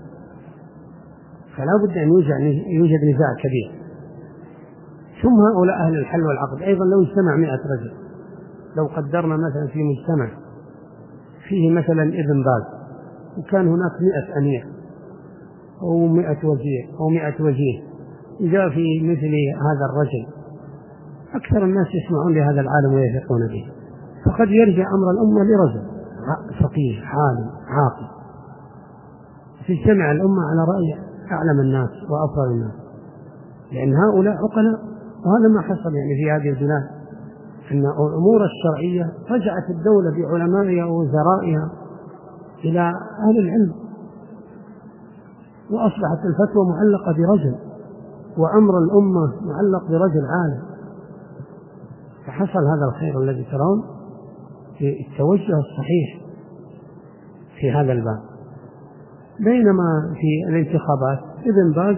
فلا بد أن يوجد نزاع كبير. ثم هؤلاء أهل الحل والعقد أيضا لو اجتمع مئة رجل، لو قدرنا مثلا في مجتمع فيه مثلا ابن باز وكان هناك مئة أمير أو مئة وزير أو مئة وجيه، جاء في مثل هذا الرجل أكثر الناس يسمعون لهذا العالم ويثقون به، فقد يرجع أمر الأمة لرجل فقيه عالم عاقل، تجتمع الأمة على رأي أعلم الناس وأفضل الناس، لأن هؤلاء عقلاء. وهذا ما حصل يعني في هذه البلاد، أن الأمور الشرعية رجعت الدولة بعلمائها ووزرائها إلى أهل العلم، وأصبحت الفتوى معلقة برجل وأمر الأمة معلق برجل عالم. فحصل هذا الخير الذي ترون في التوجه الصحيح في هذا الباب. بينما في الانتخابات ابن باز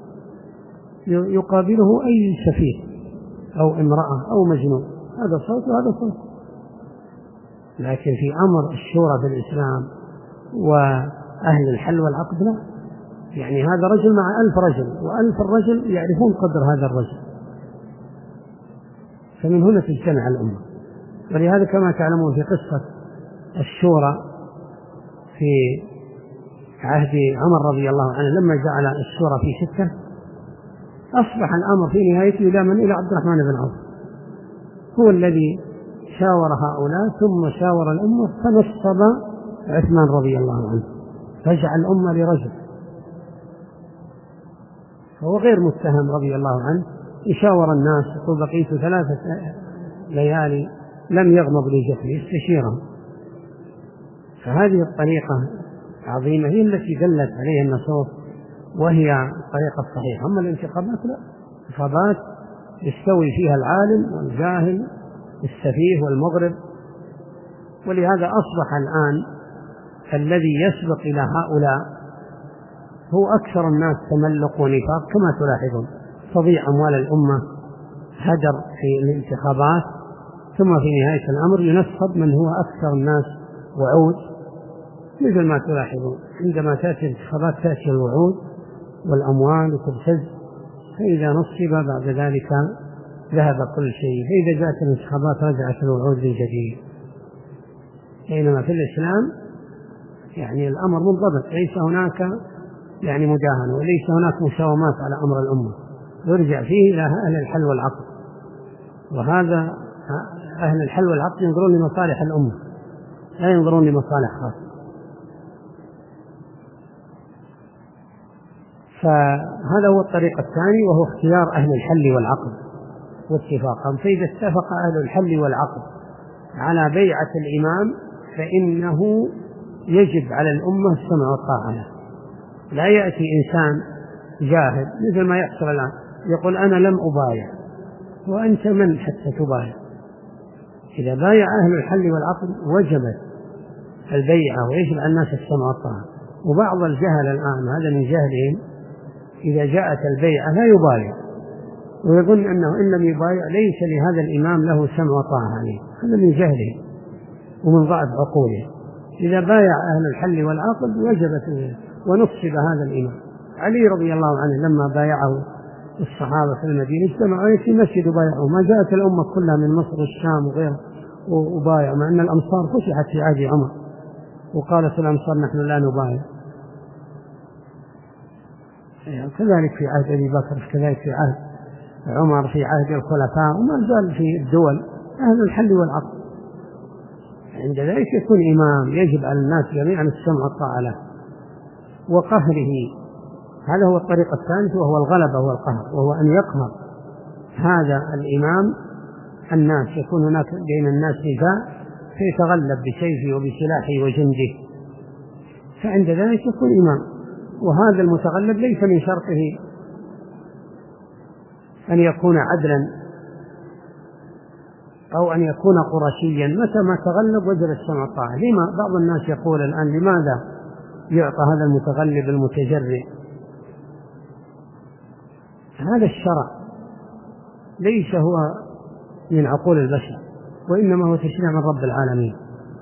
يقابله أي سفيه أو امرأة أو مجنون، هذا صوت وهذا صوت. لكن في أمر الشورى في الإسلام وأهل الحل والعقد لا، يعني هذا رجل مع ألف رجل وألف الرجل يعرفون قدر هذا الرجل، فمن هنا تجتمع الأمة. ولهذا كما تعلمون في قصة الشورى في عهد عمر رضي الله عنه لما جعل الشورى في ستة، أصبح الأمر في نهايته إلى من؟ إلى عبد الرحمن بن عوف، هو الذي شاور هؤلاء ثم شاور الأمة فنصب عثمان رضي الله عنه، فجعل الأمة لرجل، فهو غير متهم رضي الله عنه، يشاور الناس يقول بقيت ثلاثة ليالي لم يغمض لي جفني استشيرهم. فهذه الطريقة عظيمة هي التي دلت عليها النصوص وهي الطريقة الصحيحة. أما الانتخابات لا، انتخابات يستوي فيها العالم والجاهل السفيه والمغرب. ولهذا أصبح الآن الذي يسبق إلى هؤلاء هو أكثر الناس تملق ونفاق كما تلاحظون، تضيع أموال الأمة، هدر في الانتخابات، ثم في نهاية الأمر ينصب من هو أكثر الناس وعود، مثل ما تلاحظون عندما تأتي الانتخابات تأتي الوعود والأموال وتبتز، فإذا نصب بعد ذلك ذهب كل شيء، فإذا جاءت الانتخابات رجعت الوعود من جديد. بينما في الإسلام يعني الأمر منضبط، ليس هناك يعني مداهنة وليس هناك مساومات على أمر الأمة، يرجع فيه إلى أهل الحل والعقد. وهذا أهل الحل والعقد ينظرون لمصالح الأمة لا ينظرون لمصالح خاصة. فهذا هو الطريق الثاني، وهو اختيار أهل الحل والعقد واتفاقهم. فإذا اتفق أهل الحل والعقد على بيعة الإمام فإنه يجب على الأمة السمع والطاعة له. لا يأتي إنسان جاهل مثل ما يحصل الآن يقول أنا لم أبايع، وأنت من حتى تبايع؟ إذا بايع أهل الحل والعقد وجبت البيعة ويجب على الناس السمع والطاعة. وبعض الجهل الآن هذا من جهلهم إذا جاءت البيعة لا يبايع، ويظن أنه إن لم يبايع ليس لهذا الإمام له سمع وطاعة عليه، هذا من جهلهم ومن ضعف عقولهم. إذا بايع أهل الحل والعقد وجبت ونصب هذا الإمام. علي رضي الله عنه لما بايعه الصحابة في المدينة اجتمعوا في مسجد وبايعوا، ما جاءت الأمة كلها من مصر والشام وغيره وبايع، مع أن الأمصار فتحت في عهد عمر وقالت الأمصار نحن لا نبايع. كذلك في عهد أبي بكر، كذلك في عهد عمر، في عهد الخلفاء، وما زال في الدول أهل الحل والعقد. عند ذلك يكون إمام يجب على الناس جميعا السمع والطاعة له وقهره. هذا هو الطريق الثالث، وهو الغلبة والقهر، وهو أن يقهر هذا الإمام الناس، يكون هناك بين الناس نزاع فيتغلب بسيفه وبسلاحه وجنده، فعند ذلك يكون إمام. وهذا المتغلب ليس من شرطه أن يكون عدلا أو أن يكون قرشيا، متى ما تغلب وجب السمع والطاعة. لما بعض الناس يقول الآن لماذا يعطى هذا المتغلب المتجرئ؟ هذا الشرع ليس هو من عقول البشر، وإنما هو تشريع من رب العالمين.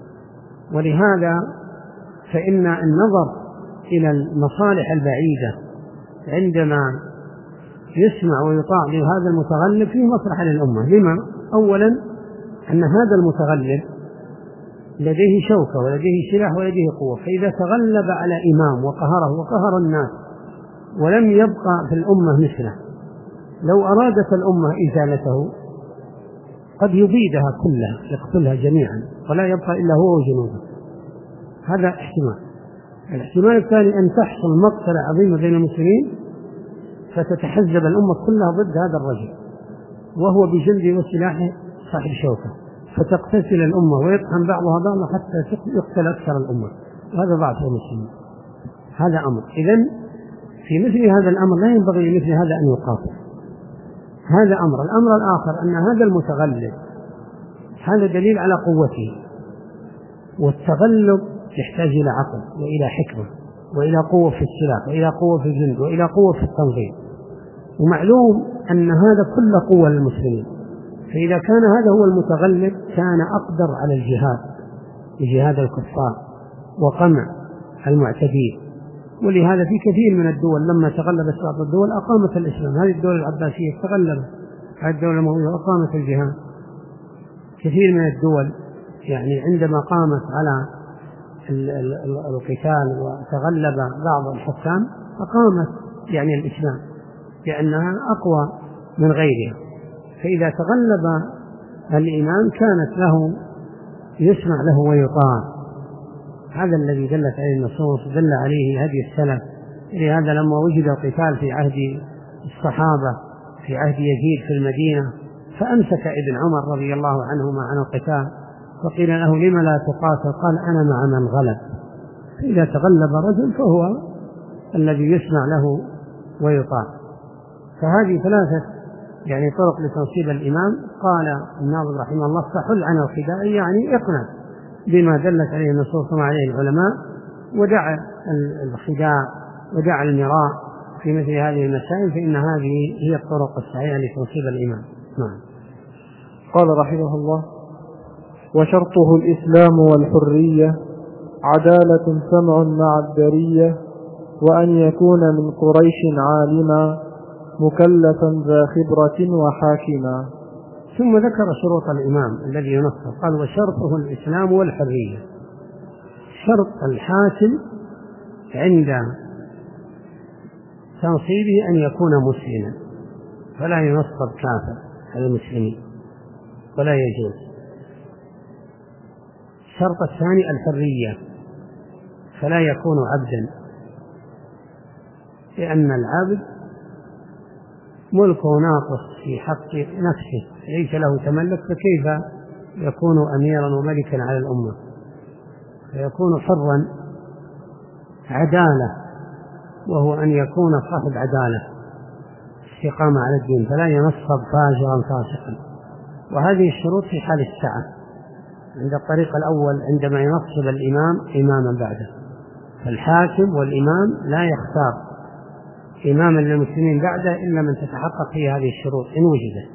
ولهذا فإن النظر إلى المصالح البعيدة عندما يسمع ويطاع لهذا المتغلب فيه مصلحة للأمة. لما؟ أولا أن هذا المتغلب لديه شوكة ولديه سلاح ولديه قوة، فإذا تغلب على إمام وقهره وقهر الناس ولم يبقى في الأمة مثله، لو أرادت الأمة إزالته قد يبيدها كلها، يقتلها جميعا ولا يبقى إلا هو وجنوده. هذا احتمال. الاحتمال الثاني أن تحصل مقتلة عظيمة بين المسلمين فتتحزب الأمة كلها ضد هذا الرجل وهو بجلده وسلاحه صاحب شوكة، فتقتتل الأمة ويطحن بعضها بعضا حتى يقتل أكثر الأمة، وهذا ضعف المسلمين. هذا أمر. إذن في مثل هذا الأمر لا ينبغي لمثل هذا أن يقاتل. هذا أمر. الأمر الآخر أن هذا المتغلب هذا دليل على قوته، والتغلب يحتاج إلى عقل وإلى حكمة وإلى قوة في السلاح وإلى قوة في الجند وإلى قوة في التنظيم. ومعلوم أن هذا كل قوة للمسلمين، فإذا كان هذا هو المتغلب كان أقدر على الجهاد، لجهاد الكفار وقمع المعتدين. ولهذا في كثير من الدول لما تغلبت بعض الدول أقامت الإسلام. هذه الدولة العباسية تغلبت، هذه الدولة الأموية أقامت الجهاد. كثير من الدول يعني عندما قامت على القتال وتغلب بعض الحكام أقامت يعني الإسلام لأنها أقوى من غيرها. فإذا تغلب الإمام كانت له يسمع له ويطاع. هذا الذي دلت عليه النصوص، دل عليه هدي السلف. لهذا لما وجد القتال في عهد الصحابة في عهد يزيد في المدينة فأمسك ابن عمر رضي الله عنهما عن القتال، فقيل له لما لا تقاتل؟ قال أنا مع من غلب. فإذا تغلب رجل فهو الذي يسمع له ويطاع. فهذه ثلاثة يعني طرق لتنصيب الإمام. قال الناظم رحمه الله فحل عن الخداع، يعني اقنع بما دلت عليه النصوص وعليه العلماء، ودع الخداع ودع المراء في مثل هذه المسائل، فإن هذه هي الطرق الصحيحة لتنصيب الإمام. نعم. قال رحمه الله وشرطه الإسلام والحرية عدالة سمع مع الدرية، وأن يكون من قريش عالما مكلفا ذا خبرة وحاكما. ثم ذكر شروط الإمام الذي ينصر، قال وشرطه الإسلام والحرية. شرط الحاكم عند تنصيبه أن يكون مسلما، فلا ينصب كافر على المسلمين ولا يجوز. الشرط الثاني الحرية، فلا يكون عبدا، لأن العبد ملكه ناقص في حق نفسه ليس له تملك، فكيف يكون أميرا وملكا على الأمة؟ فيكون حرا. عدالة، وهو أن يكون صاحب عدالة استقامة على الدين، فلا ينصب فاجرا فاسقا. وهذه الشروط في حال السعة. عند الطريق الأول عندما ينصب الإمام إماما بعده، فالحاكم والإمام لا يختار إماما للمسلمين بعده إلا من تتحقق فيه هذه الشروط إن وجدت.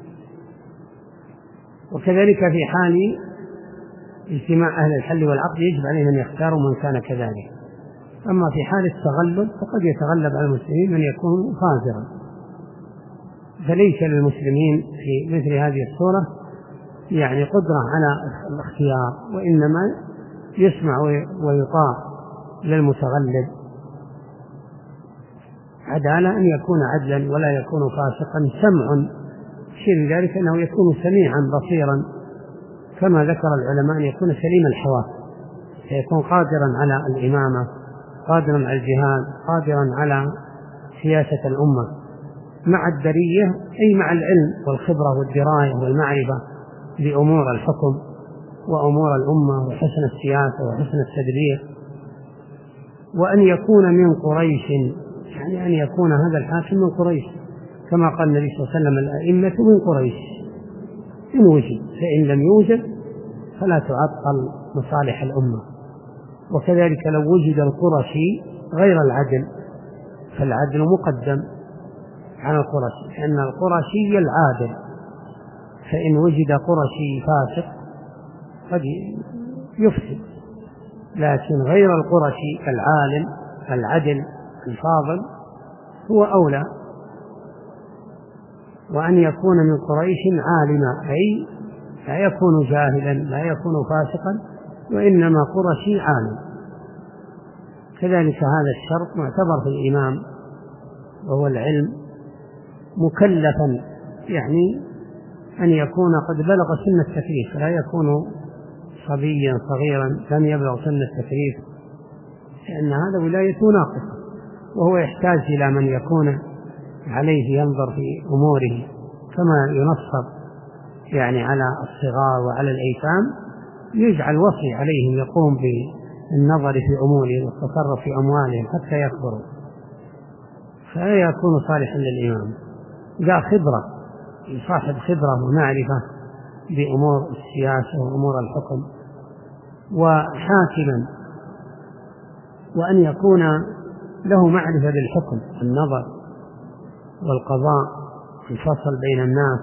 وكذلك في حال اجتماع أهل الحل والعقد يجب عليهم أن يختاروا من كان كذلك. أما في حال التغلب فقد يتغلب على المسلمين من يكون فاجرا، فليس للمسلمين في مثل هذه الصورة يعني قدرة على الاختيار، وإنما يسمع ويطاع للمتغلب. عدالة أن يكون عدلا ولا يكون فاسقا. سمع شيء ذلك أنه يكون سميعا بصيرا، كما ذكر العلماء أن يكون سليم الحواس، فيكون قادرا على الإمامة، قادرا على الجهاد، قادرا على سياسة الأمة، مع الدرية أي مع العلم والخبرة والدراية والمعرفة بأمور الحكم وأمور الأمة وحسن السياسة وحسن التدبير. وأن يكون من قريش، يعني أن يكون هذا الحاكم من قريش، كما قال النبي صلى الله عليه وسلم الأئمة من قريش إن وجد، فإن لم يوجد فلا تعطل مصالح الأمة. وكذلك لو وجد القرشي غير العدل فالعدل مقدم على القرشي، لأن القرشي العادل، فإن وجد قرشي فاسق قد يفسد، لكن غير القرشي العالم العدل الفاضل هو أولى. وأن يكون من قريش عالما، أي لا يكون جاهلا لا يكون فاسقا، وإنما قرشي عالم. كذلك هذا الشرط معتبر في الإمام وهو العلم، مكلفا يعني أن يكون قد بلغ سن التكليف، لا يكون صبيا صغيرا لم يبلغ سن التكليف، لأن هذا ولاية ناقصة، وهو يحتاج إلى من يكون عليه ينظر في أموره كما ينصب يعني على الصغار وعلى الأيتام، يجعل وصي عليهم يقوم بالنظر في أمورهم والتصرف في أموالهم حتى يكبروا، فلا يكون صالحا للإمام. ذا خبرة، صاحب خبرة ومعرفة بأمور السياسة وأمور الحكم، وحاكما، وأن يكون له معرفة بالحكم، النظر والقضاء، الفصل بين الناس.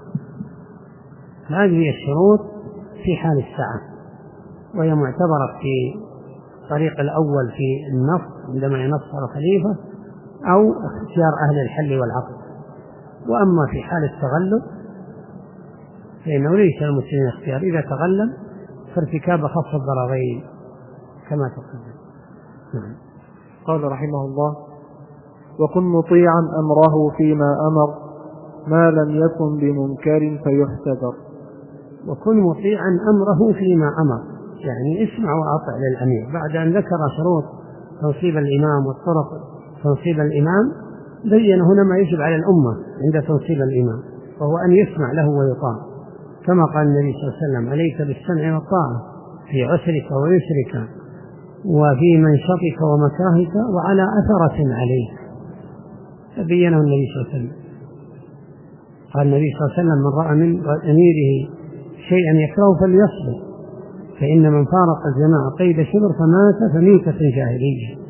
هذه الشروط في حال السعة، وهي معتبرة في الطريق الأول في النص عندما ينص الخليفة، أو اختيار أهل الحل والعقد. وأما في حال التغلب فإنه ليس المسلمين اختيار، إذا تغلب فارتكاب خف الضررين كما تقدم. نعم. قال رحمه الله: وكن مطيعا أمره فيما أمر ما لم يكن بمنكر فيحتذر. وكن مطيعا أمره فيما أمر، يعني اسمع وأطع للأمير. بعد أن ذكر شروط تنصيب الإمام والطرق تنصيب الإمام، بين هنا ما يجب على الأمة عند تنصيب الإمام، وهو أن يسمع له ويطاع، كما قال النبي صلى الله عليه وسلم: عليك بالسمع والطاعة في عسرك ويسرك وفي منشطك ومكاهك وعلى أثرة عليك. فبينه النبي صلى الله عليه وسلم. قال النبي صلى الله عليه وسلم: من رأى من أميره شيئا يكره فليصبر، فإن من فارق الجماعة قيد شبر فمات فميتة جاهلية.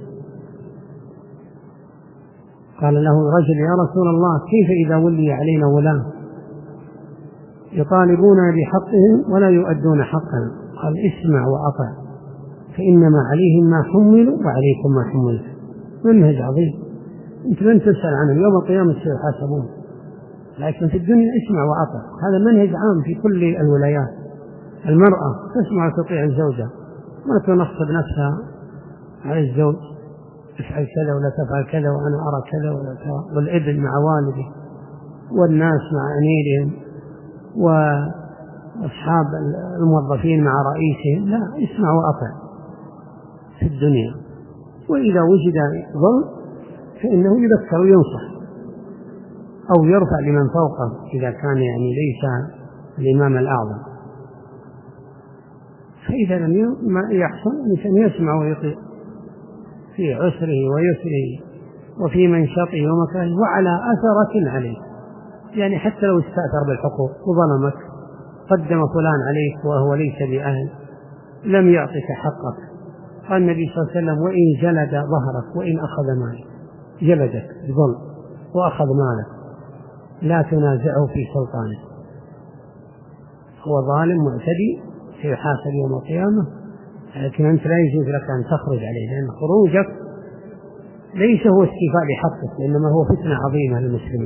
قال له رجل: يا رسول الله، كيف إذا ولي علينا ولاة يطالبون بحقهم ولا يؤدون حقنا؟ قال: اسمع وأطع، فإنما عليهم ما حملوا وعليكم ما حملت. منهج عظيم، أنت لن تسأل عنه يوم القيامة سيحاسبون، لكن في الدنيا اسمع وأطع. هذا منهج عام في كل الولايات. المرأة تسمع وتطيع الزوجة، ما تنصب نفسها على الزوج: افعل كذا ولا تفعل كذا وأنا أرى كذا ولا كذا. والابن مع والده، والناس مع أميرهم، وأصحاب الموظفين مع رئيسهم. لا، اسمع وأطع في الدنيا. وإذا وجد ظلم فإنه يذكر وينصح، أو يرفع لمن فوقه إذا كان يعني ليس الإمام الأعظم. فإذا لم يحصل الإنسان يسمع ويطيع في عسره ويسره وفي منشطه ومكانه وعلى أثرة عليه، يعني حتى لو استأثر بالحقوق وظلمك، قدم فلان عليك وهو ليس بأهل، لم يعطك حقك. قال النبي صلى الله عليه وسلم: وإن جلد ظهرك وإن أخذ مالك، جلدك بظلم وأخذ مالك لا تنازعه في سلطانه، هو ظالم معتدي سيحاسب يوم القيامة، لكن أنت لا يجوز لك أن تخرج عليه، لأن خروجك ليس هو استيفاء لحقك، إنما هو فتنة عظيمة للمسلمين.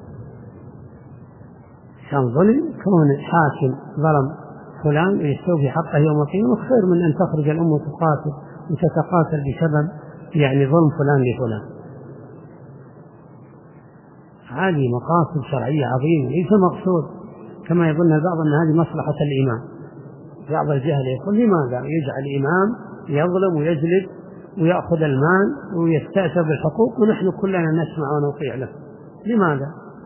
كان ظلم، كون حاكم ظلم فلان يستوفي حقه يوم القيامة خير من أن تخرج الأمة تقاتل وتتقاتل بسبب يعني ظلم فلان لفلان. هذه مقاصد شرعية عظيمة، ليس مقصود كما يظن البعض أن هذه مصلحة الإمام. بعض الجهل يقول: لماذا يجعل الإمام يظلم ويجلد ويأخذ المال ويستأثر بالحقوق ونحن كلنا نسمع ونطيع له؟ لماذا؟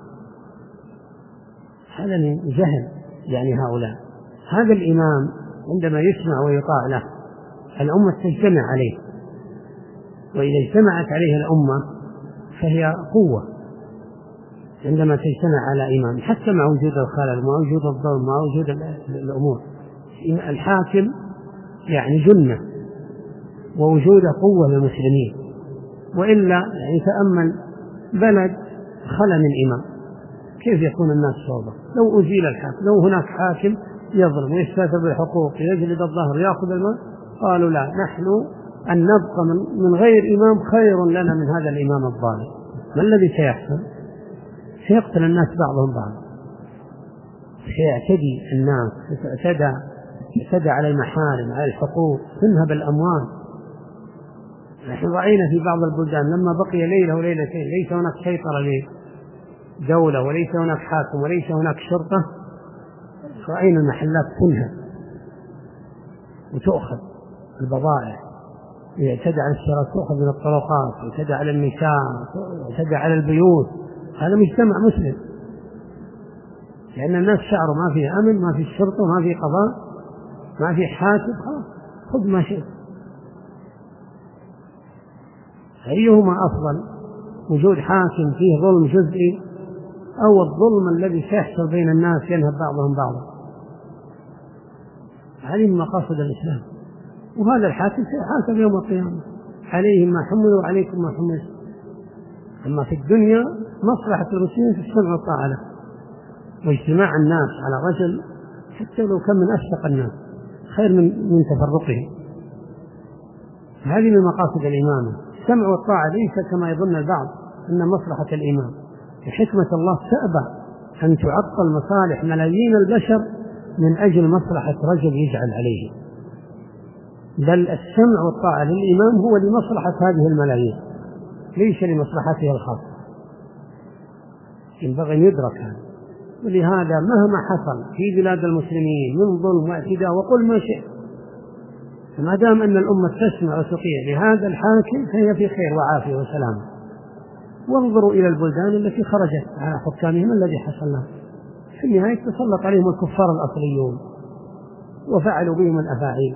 هذا من جهل يعني هؤلاء. هذا الإمام عندما يسمع ويطاع له الأمة تجتمع عليه، وإذا اجتمعت عليه الأمة فهي قوة، عندما تجتمع على إمام، حتى مع وجود الخلل، مع وجود الظلم، مع وجود الأمور. الحاكم يعني جنة ووجود قوة للمسلمين، وإلا يعني تأمل بلد خلى من إمام كيف يكون الناس فوضى؟ لو أزيل الحاكم، لو هناك حاكم يظلم ويستهتر بالحقوق يجلد الظهر يأخذ المال، قالوا لا، نحن أن نبقى من, من غير إمام خير لنا من هذا الإمام الظالم. ما الذي سيحصل؟ سيقتل الناس بعضهم بعضا، سيعتدي الناس، سيعتدى يعتدى على المحارم، على الحقوق، تنهب الأموال. نحن رأينا في بعض البلدان لما بقي ليلة وليلتين ليس هناك سيطرة لدولة وليس هناك حاكم وليس هناك شرطة، رأينا المحلات تنهب وتؤخذ البضائع، يعتدى على الشراء، تؤخذ من الطرقات، يعتدى على النساء، يعتدى على البيوت. هذا مجتمع مسلم، لأن الناس شعروا ما فيه أمن، ما فيه شرطة، ما فيه قضاء، ما فيه حاسب، خذ ما شئت. أيهما أفضل؟ وجود حاكم فيه ظلم جزئي، أو الظلم الذي سيحصل بين الناس ينهب بعضهم بعضا؟ هذه من مقاصد الإسلام. وهذا الحاكم سيحاسب يوم القيامة، عليهم ما حملوا وعليكم ما حملوا. أما في الدنيا مصلحة المسلمين في السمع والطاعة له، واجتماع الناس على رجل حتى لو كان من أشفق الناس خير من من تفرقهم. هذه من مقاصد الإمامة. السمع والطاعة ليس كما يظن البعض أن مصلحة الإمام، بحكمة الله تأبى أن تعطل مصالح ملايين البشر من أجل مصلحة رجل يجعل عليه، بل السمع والطاعة للإمام هو لمصلحة هذه الملايين ليس لمصلحته الخاصة. ينبغي أن يدرك هذا. ولهذا مهما حصل في بلاد المسلمين من ظلم واعتداء وقل ما شئت، فما دام أن الأمة تسمع وتطيع لهذا الحاكم فهي في خير وعافية وسلام. وانظروا إلى البلدان التي خرجت على حكامهم الذي حصل لهم، في النهاية تسلط عليهم الكفار الأصليون وفعلوا بهم الأفاعيل.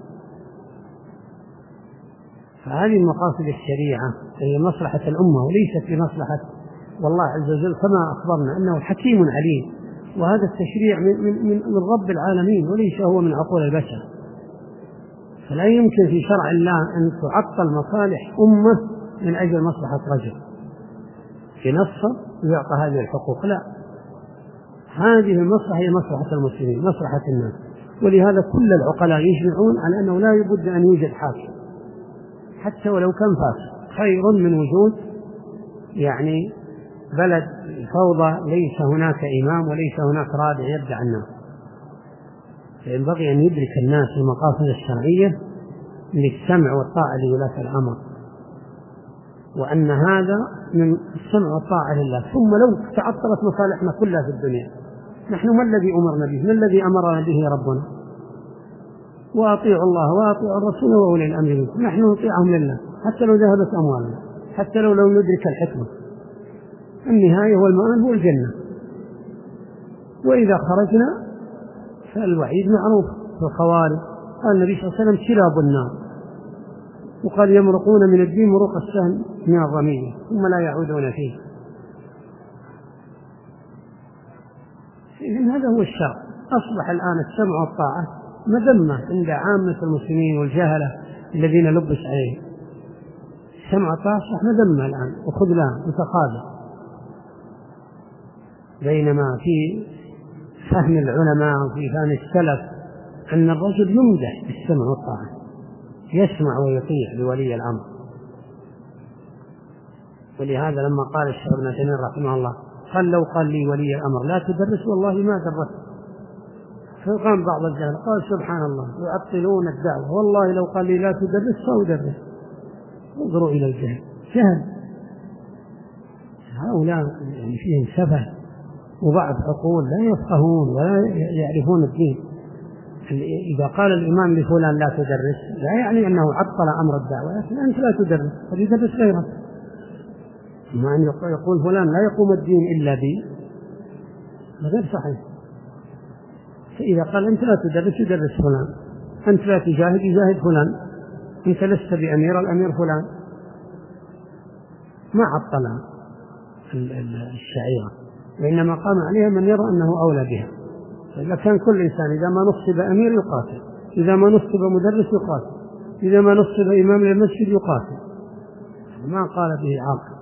فهذه مقاصد الشريعة هي مصلحة الأمة وليست لمصلحة، والله عز وجل كما أخبرنا أنه حكيم عليم، وهذا التشريع من, من, من رب العالمين وليس هو من عقول البشر. فلا يمكن في شرع الله أن تعطل مصالح أمة من أجل مصلحة رجل ينصر ويعطى هذه الحقوق، لا، هذه المصلحة هي مصلحة المسلمين، مصلحة الناس. ولهذا كل العقلاء يجمعون على أنه لا يبد أن يوجد حاكم حتى ولو كان فاسق، خير من وجود يعني بلد فوضى ليس هناك إمام وليس هناك رادع يبدع الناس. فينبغي أن يدرك الناس المقاصد الشرعية للسمع والطاعة لولاة الأمر، وأن هذا من السمع والطاعة لله. ثم لو تعطلت مصالحنا كلها في الدنيا، نحن ما الذي أمرنا به؟ ما الذي أمرنا به ربنا؟ وأطيعوا الله وأطيعوا الرسول وأولي الأمر منكم، نحن نطيعهم لله حتى لو ذهبت أموالنا، حتى لو لو ندرك الحكمة. النهاية والمآل هو الجنة. وإذا خرجنا فالوعيد معروف في الخوارج، قال النبي صلى الله عليه وسلم كلاب النار، وقال يمرقون من الدين مروق السهم من الرمية ثم لا يعودون فيه. إذن هذا هو الشرع. أصبح الآن السمع والطاعة مذمة عند عامة المسلمين والجهلة الذين لبس عليه. السمع والطاعة أصبح مذمة الآن وخذلان وتخاذل، بينما في فهم العلماء وفي فهم السلف أن الرجل يمدح بالسمع والطاعة، يسمع ويطيع لولي الأمر. ولهذا لما قال الشيخ ابن تيمية رحمه الله قال لو قال لي ولي الأمر لا تدرس والله ما درست. فقام بعض الجهل قال سبحان الله يعطلون الدعوة، والله لو قال لي لا تدرس فأدرس. انظروا إلى الجهل، جهل هؤلاء يعني فيهم سفه وضعف عقول، لا يفقهون ولا يعرفون الدين. إذا قال الإمام لفلان لا تدرس لا يعني أنه عطل أمر الدعوة، لكن أنت لا تدرس فليدرس غيرك. ما أن يقول فلان لا يقوم الدين إلا بي، غير صحيح. فإذا قال أنت لا تدرس يدرس فلان، أنت لا تجاهد يجاهد فلان، أنت لست بأمير الأمير فلان، ما عطلها. الشعيرة، وإنما قام عليها من يرى أنه أولى بها. فإذا كان كل إنسان إذا ما نصب أمير يقاتل، إذا ما نصب مدرس يقاتل، إذا ما نصب إمام للمسجد يقاتل، ما قال به عاقل.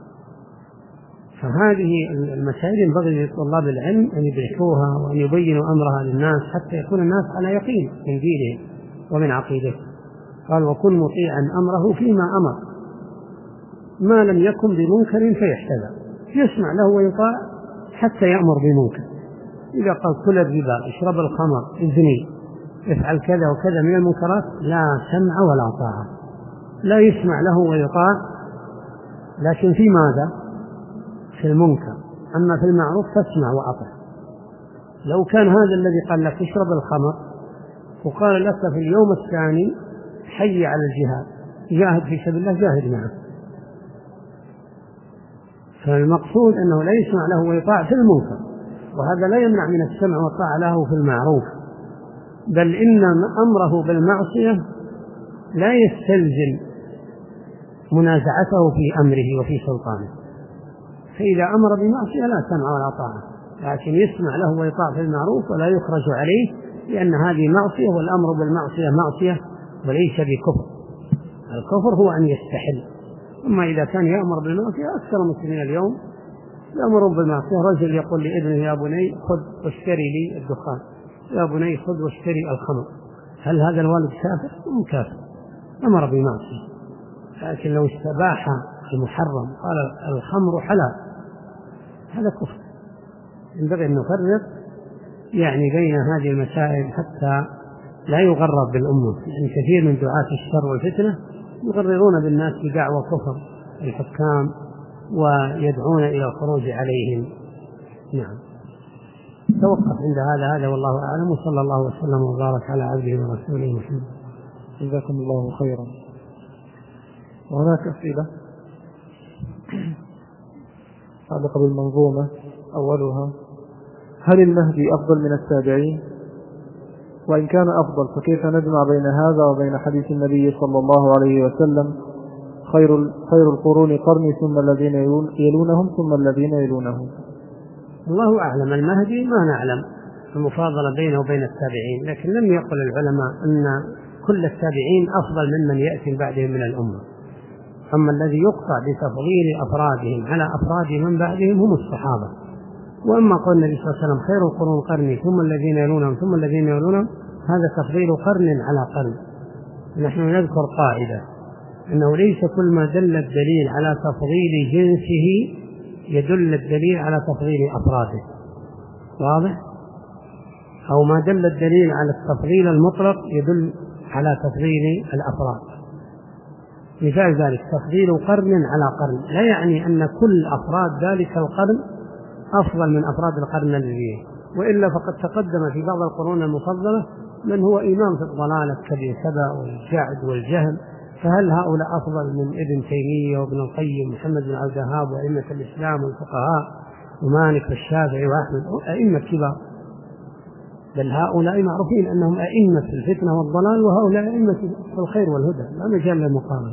فهذه المسائل ينبغي لطلاب العلم أن يدركوها وأن يبينوا أمرها للناس حتى يكون الناس على يقين من دينهم ومن عقيدته. قال وكن مطيعا أمره فيما أمر ما لم يكن بمنكر فيحتذى، يسمع له ويطاع حتى يأمر بمنكر. إذا قال كل الربا، اشرب الخمر، ازني، افعل كذا وكذا من المنكرات، لا سمع ولا طاعة، لا يسمع له ويطاع. لكن في ماذا؟ في المنكر. أما في المعروف فاسمع وأطع. لو كان هذا الذي قال لك اشرب الخمر وقال لك في اليوم الثاني حي على الجهاد، جاهد في سبيل الله، جاهد معه. فالمقصود أنه لا يسمع له ويطاع في المنكر، وهذا لا يمنع من السمع والطاعة له في المعروف، بل إن أمره بالمعصية لا يستلزم منازعته في أمره وفي سلطانه. فإذا أمر بمعصية لا سمع ولا طاعة، لكن يسمع له ويطاع في المعروف ولا يخرج عليه، لأن هذه معصية، والأمر بالمعصية معصية وليس بكفر. الكفر هو أن يستحل. أما إذا كان يأمر بالمعصية، أكثر المسلمين اليوم يأمرون بالمعصية. رجل يقول لابنه يا بني خذ واشتري لي الدخان، يا بني خذ واشتري الخمر. هل هذا الوالد كافر؟ مو كافر، أمر بمعصية. لكن لو استباح المحرم قال الخمر حلال، هذا كفر. ينبغي أن نفرق يعني بين هذه المسائل حتى لا يغرر بالأمة. يعني كثير من دعاة الشر والفتنة يغررون بالناس بدعوى كفر الحكام ويدعون إلى الخروج عليهم. نعم. توقف عند هذا هذا والله أعلم، وصلى الله وسلم وبارك على عبده ورسوله محمد. جزاكم الله خيرا. وهناك أسئلة متعلقة بالمنظومة. أولها: هل المهدي أفضل من التابعين؟ وإن كان أفضل فكيف نجمع بين هذا وبين حديث النبي صلى الله عليه وسلم خير خير القرون قرني ثم الذين يلونهم ثم الذين يلونهم؟ الله أعلم. المهدي ما نعلم المفاضلة بينه وبين التابعين، لكن لم يقل العلماء أن كل التابعين أفضل ممن يأتي بعدهم من الأمة. أما الذي يقطع بتفضيل أفرادهم على أفراد من بعدهم هم الصحابة. وأما قول النبي صلى الله عليه وسلم خير القرون قرني ثم الذين يلونهم ثم الذين يلونهم، هذا تفضيل قرن على قرن. نحن نذكر قاعدة أنه ليس كل ما دل الدليل على تفضيل جنسه يدل الدليل على تفضيل أفراده، واضح؟ أو ما دل الدليل على التفضيل المطلق يدل على تفضيل الأفراد. مثال ذلك تفضيل قرن على قرن لا يعني أن كل أفراد ذلك القرن أفضل من أفراد القرن الذي، وإلا فقد تقدم في بعض القرون المفضلة من هو إمام في الضلالة كابن سبأ والجعد والجهم، فهل هؤلاء أفضل من ابن تيمية وابن القيم ومحمد بن عبد الوهاب وأئمة الإسلام والفقهاء ومالك والشافعي وأحمد أئمة كبار؟ بل هؤلاء معروفين أنهم أئمة في الفتنة والضلال، وهؤلاء أئمة في الخير والهدى، لا مجال للمقارنة،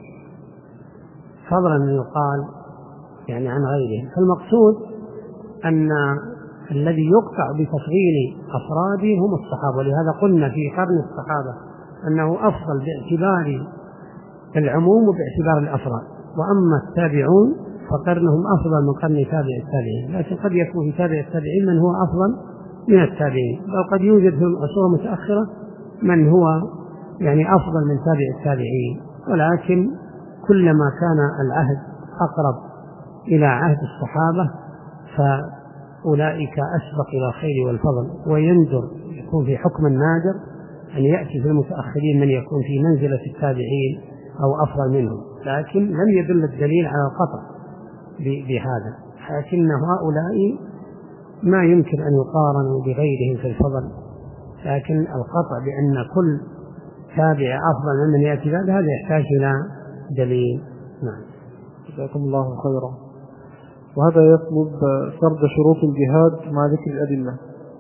فضلا أن يقال يعني عن غيرهم. فالمقصود أن الذي يقطع بتفضيل أفرادهم هم الصحابة، ولهذا قلنا في قرن الصحابة أنه أفضل باعتبار العموم وباعتبار الأفراد. وأما التابعون فقرنهم أفضل من قرن تابع التابعين، لكن قد يكون في تابع التابعين من هو أفضل من التابعين، بل قد يوجد في العصور المتأخرة من هو يعني أفضل من تابع التابعين. ولكن كلما كان العهد أقرب إلى عهد الصحابة فأولئك أسبق إلى الخير والفضل. ويندر يكون في حكم النادر أن يأتي في المتأخرين من يكون في منزلة التابعين أو أفضل منهم، لكن لم يدل الدليل على القطع بهذا. لكن هؤلاء ما يمكن أن يقارنوا بغيرهم في الفضل، لكن القطع بأن كل تابع أفضل ممن يأتي بعد هذا يحتاج إلى دليل. نعم. جزاكم الله خيرا. وهذا يطلب سرد شروط الجهاد مع ذكر الأدلة.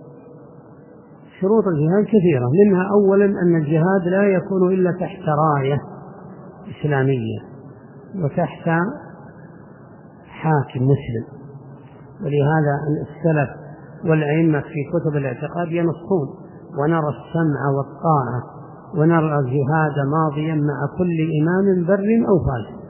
شروط الجهاد كثيرة، منها أولا أن الجهاد لا يكون إلا تحت راية إسلامية وتحت حاكم مسلم. ولهذا السلف والأئمة في كتب الاعتقاد ينصون: ونرى السمع والطاعة ونرى الجهاد ماضيا مع كل إمام بر أو فاجر.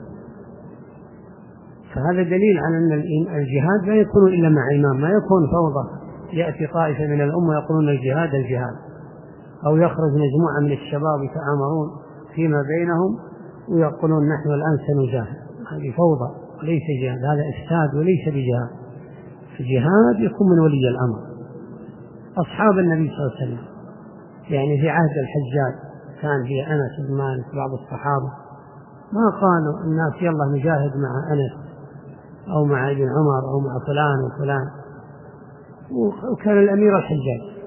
فهذا دليل على أن الجهاد لا يكون إلا مع إمام، ما يكون فوضى يأتي طائفة من الأمة يقولون الجهاد الجهاد، أو يخرج مجموعة من الشباب يتآمرون فيما بينهم ويقولون نحن الآن سنجاهد. هذه فوضى وليس جهاد، هذا إفساد وليس بجهاد. الجهاد يكون من ولي الأمر. أصحاب النبي صلى الله عليه وسلم يعني في عهد الحجاج كان في أنس بن مالك بعض الصحابة ما قالوا الناس يلا نجاهد مع أنس أو مع ابن عمر أو مع فلان وفلان، وكان الأمير الحجاج.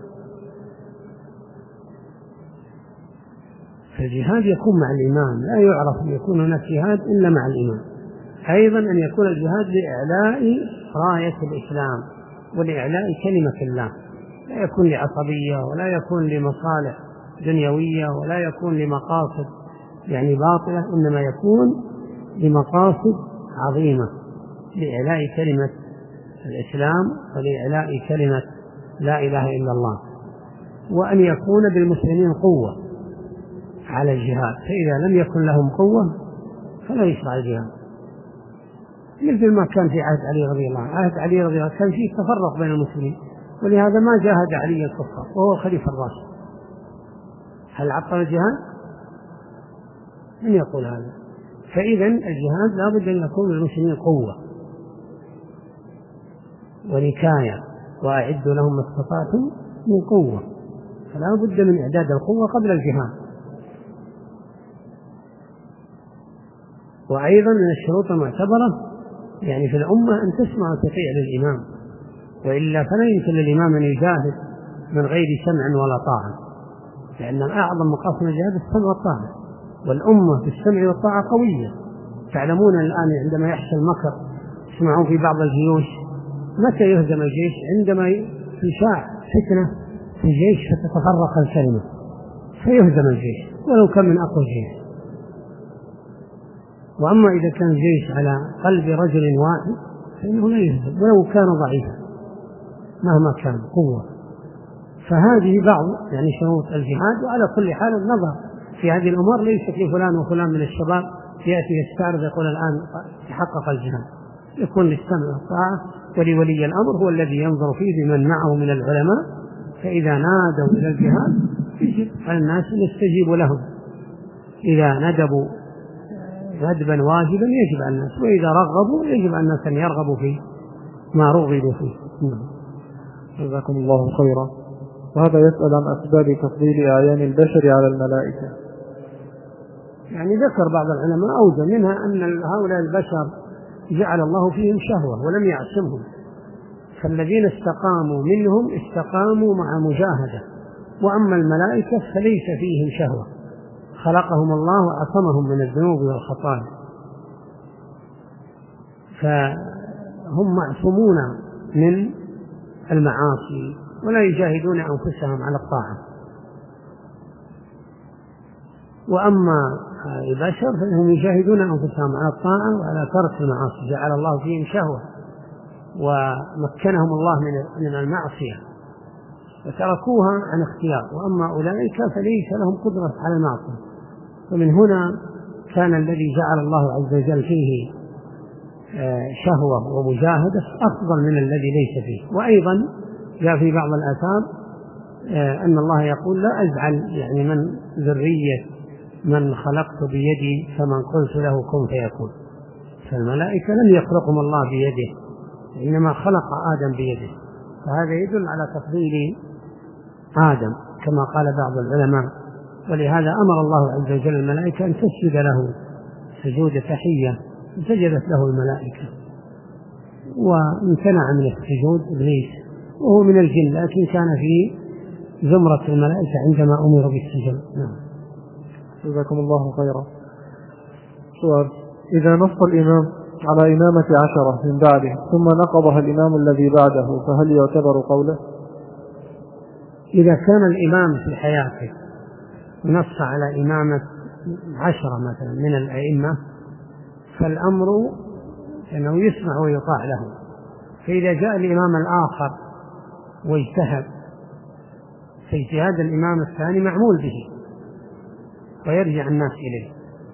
فالجهاد يكون مع الإمام، لا يعرف أن يكون هناك جهاد إلا مع الإمام. أيضا أن يكون الجهاد لإعلاء راية الإسلام ولإعلاء كلمة الله، لا يكون لعصبية ولا يكون لمصالح دنيوية ولا يكون لمقاصد يعني باطلة، إنما يكون لمقاصد عظيمة لإعلاء كلمة الإسلام ولإعلاء كلمة لا إله إلا الله، وأن يكون بالمسلمين قوة على الجهاد، فإذا لم يكن لهم قوة فلا يشرع الجهاد. مثل ما كان في عهد علي رضي الله عنه، عهد علي رضي الله عنه كان فيه تفرق بين المسلمين، ولهذا ما جاهد علي الكفار وهو الخليفة الراشد. هل عطل الجهاد؟ من يقول هذا؟ فإذا الجهاد لا بد أن يكون للمسلمين قوة ونكاية، وأعدوا لهم ما استطعتم من قوة، فلا بد من إعداد القوة قبل الجهاد. وأيضا من الشروط المعتبرة يعني في الأمة أن تسمع وتطيع للإمام، وإلا فلا يمكن للإمام أن يجاهد من غير سمع ولا طاعة، لأن أعظم مقاصد الجهاد السمع والطاعة، والأمة في السمع والطاعة قوية. تعلمون الآن عندما يحصل مكر تسمعون في بعض الجيوش متى يهزم الجيش؟ عندما يشاع فتنة في الجيش فتتفرق الكلمة فيهزم الجيش ولو كان من أقوى الجيش. وأما إذا كان الجيش على قلب رجل واحد فإنه لا يهزم ولو كان ضعيفا مهما كان قوة. فهذه بعض يعني شروط الجهاد. وعلى كل حال النظر في هذه الأمور ليست لفلان وفلان من الشباب يأتي يستعرض يقول الآن تحقق الجهاد، يكون للسمع والطاعة، ولولي الأمر هو الذي ينظر فيه بمن معه من العلماء، فإذا نادوا إلى الجهاد يجب على الناس أن يستجيبوا لهم. إذا ندبوا ندبا واجبا يجب على الناس، وإذا رغبوا يجب على الناس أن يرغبوا فيه ما رغبوا فيه. جزاكم الله خيرا. وهذا يسأل عن أسباب تفضيل أعيان البشر على الملائكة. يعني ذكر بعض العلماء أوجه منها أن هؤلاء البشر جعل الله فيهم شهوة ولم يعصمهم، فالذين استقاموا منهم استقاموا مع مجاهدة، وأما الملائكة فليس فيهم شهوة، خلقهم الله وعصمهم من الذنوب والخطايا، فهم معصومون من المعاصي ولا يجاهدون أنفسهم على الطاعة. وأما البشر فإنهم يجاهدون أنفسهم على الطاعة وعلى ترك المعاصي، جعل الله فيهم شهوة ومكنهم الله من المعصية وتركوها عن اختيار، وأما أولئك فليس لهم قدرة على المعصية. ومن هنا كان الذي جعل الله عز وجل فيه شهوة ومجاهدة أفضل من الذي ليس فيه. وأيضا جاء في بعض الآثار أن الله يقول لا أجعل يعني من ذرية من خلقت بيدي فمن قلت له كن فيكون. فالملائكة لم يخلقهم الله بيده، إنما خلق آدم بيده، فهذا يدل على تفضيل آدم كما قال بعض العلماء. ولهذا أمر الله عز وجل الملائكة أن تسجد له سجود تحية، سجدت له الملائكة، وامتنع من السجود إبليس وهو من الجن، لكن كان في زمرة الملائكة عندما أمر بالسجود. نعم. جزاكم الله خيرا. سؤال: إذا نص الإمام على إمامة عشرة من بعده ثم نقضها الإمام الذي بعده فهل يعتبر قوله؟ إذا كان الإمام في حياته نص على إمامة عشرة مثلا من الأئمة فالأمر لأنه يسمع ويطاع له. فإذا جاء الإمام الآخر واجتهد فاجتهاد الإمام الثاني معمول به ويرجع الناس إليه،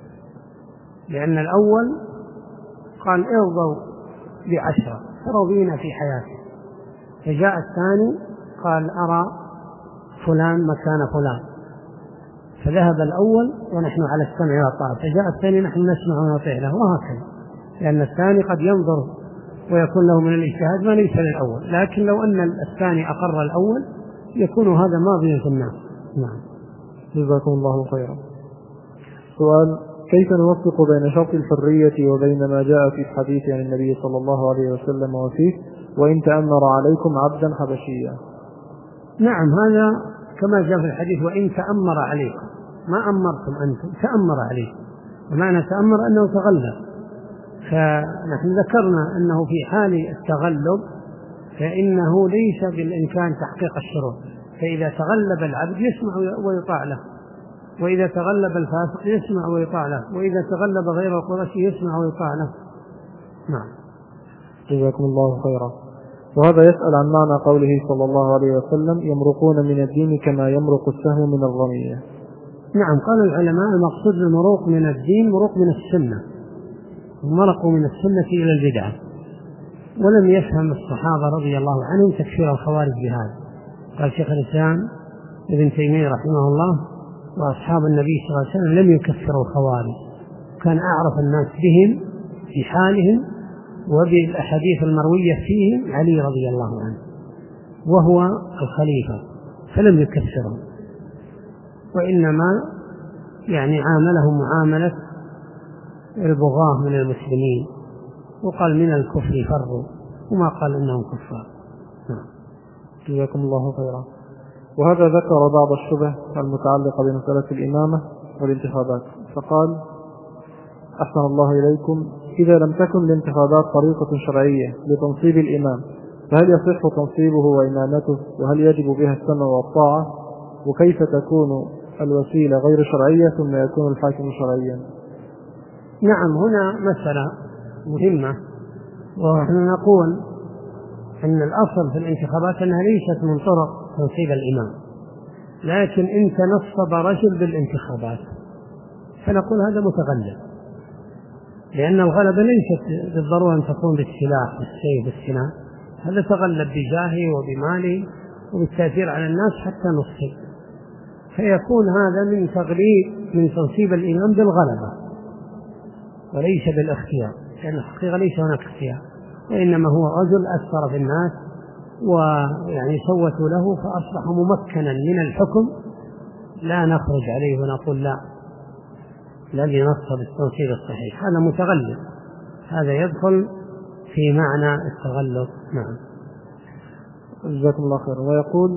لأن الأول قال ارضوا بعشرة فرضينا في حياته، فجاء الثاني قال أرى فلان مكان فلان، فذهب الأول ونحن على السمع والطاعة، فجاء الثاني نحن نسمع ونطيع له، وهكذا. لأن الثاني قد ينظر ويكون له من الاجتهاد ما ليس للأول، لكن لو أن الثاني أقر الأول يكون هذا ماضيا في الناس. نعم. جزاكم الله خيرا. سؤال: كيف نوفق بين شرط الحرية وبين ما جاء في الحديث عن النبي صلى الله عليه وسلم وفيه وإن تأمر عليكم عبدا حبشيا؟ نعم، هذا كما جاء في الحديث وإن تأمر عليكم، ما أمرتم أنتم، تأمر عليكم، ومعنى تأمر أنه تغلب. فنحن ذكرنا أنه في حال التغلب فإنه ليس بالإمكان تحقيق الشروط، فإذا تغلب العبد يسمع ويطاع له، وإذا تغلب الفاسق يسمع ويطاع له، وإذا تغلب غير القرشي يسمع ويطاع له. نعم. جزاكم الله خيرا. وهذا يسأل عن معنى قوله صلى الله عليه وسلم: يمرقون من الدين كما يمرق السهم من الرمية. نعم، قال العلماء المقصود المروق من الدين مروق من السنة، مرقوا من السنة إلى البدعة، ولم يفهم الصحابة رضي الله عنهم تكفير الخوارج بهذا. قال شيخ الإسلام ابن تيمية رحمه الله: وأصحاب النبي صلى الله عليه وسلم لم يكفروا الخوارج، كان أعرف الناس بهم في حالهم وبالأحاديث المروية فيهم علي رضي الله عنه وهو الخليفة، فلم يكفرهم، وإنما يعني عاملهم معاملة البغاة من المسلمين، وقال من الكفر فروا، وما قال إنهم كفار. جزاكم الله خيرا. وهذا ذكر بعض الشبه المتعلقة بمسألة الإمامة والانتخابات، فقال: أحسن الله إليكم، إذا لم تكن الانتخابات طريقة شرعية لتنصيب الإمام فهل يصح تنصيبه وإمامته، وهل يجب بها السمع والطاعة، وكيف تكون الوسيلة غير شرعية ثم يكون الحاكم شرعيا؟ نعم، هنا مسألة مهمة، ونحن نقول أن الأصل في الانتخابات أنها ليست من طرق تنصيب الإمام، لكن إن تنصب رجل بالانتخابات فنقول هذا متغلب، لأن الغلبة ليست بالضرورة أن تكون بالسلاح بالسيف بالسنان، هذا تغلب بجاهه وبماله وبالتأثير على الناس حتى نصب، فيكون هذا من تغليب من تنصيب الإمام بالغلبة وليس بالاختيار، لأن الحقيقة ليس هناك اختيار، وإنما هو رجل أثر في الناس ويعني صوتوا له فأصبح ممكنا من الحكم، لا نخرج عليه ونقول لا الذي نص بالتنصيب الصحيح، هذا متغلب، هذا يدخل في معنى التغلب. نعم. جزاكم الله خير. ويقول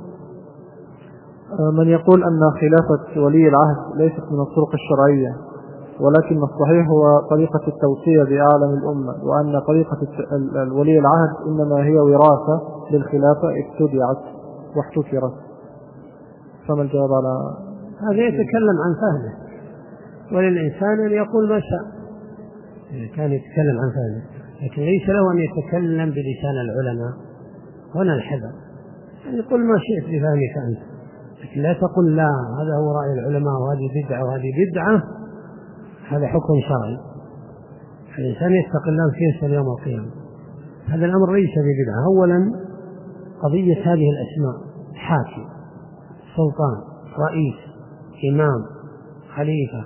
من يقول أن خلافة ولي العهد ليست من الطرق الشرعية، ولكن الصحيح هو طريقة التوصية بأعلم الأمة، وأن طريقة ولي العهد إنما هي وراثة للخلافة ابتدعت واحتكرت، فما الجواب على هذا؟ يتكلم عن فهمه، وللإنسان أن يقول ما شاء، كان يتكلم عن فهمه، لكن ليس له أن يتكلم بلسان العلماء. هنا الحذر، يعني يقول ما شئت بفهمك أنت، لكن لا تقول لا هذا هو رأي العلماء وهذه بدعة وهذه بدعة، هذا حكم شرعي، الإنسان يتقي الله ويسأل يوم القيامة. هذا الأمر ليس ببدعة. أولا قضية هذه الأسماء: حاكم، سلطان، رئيس، إمام، خليفة،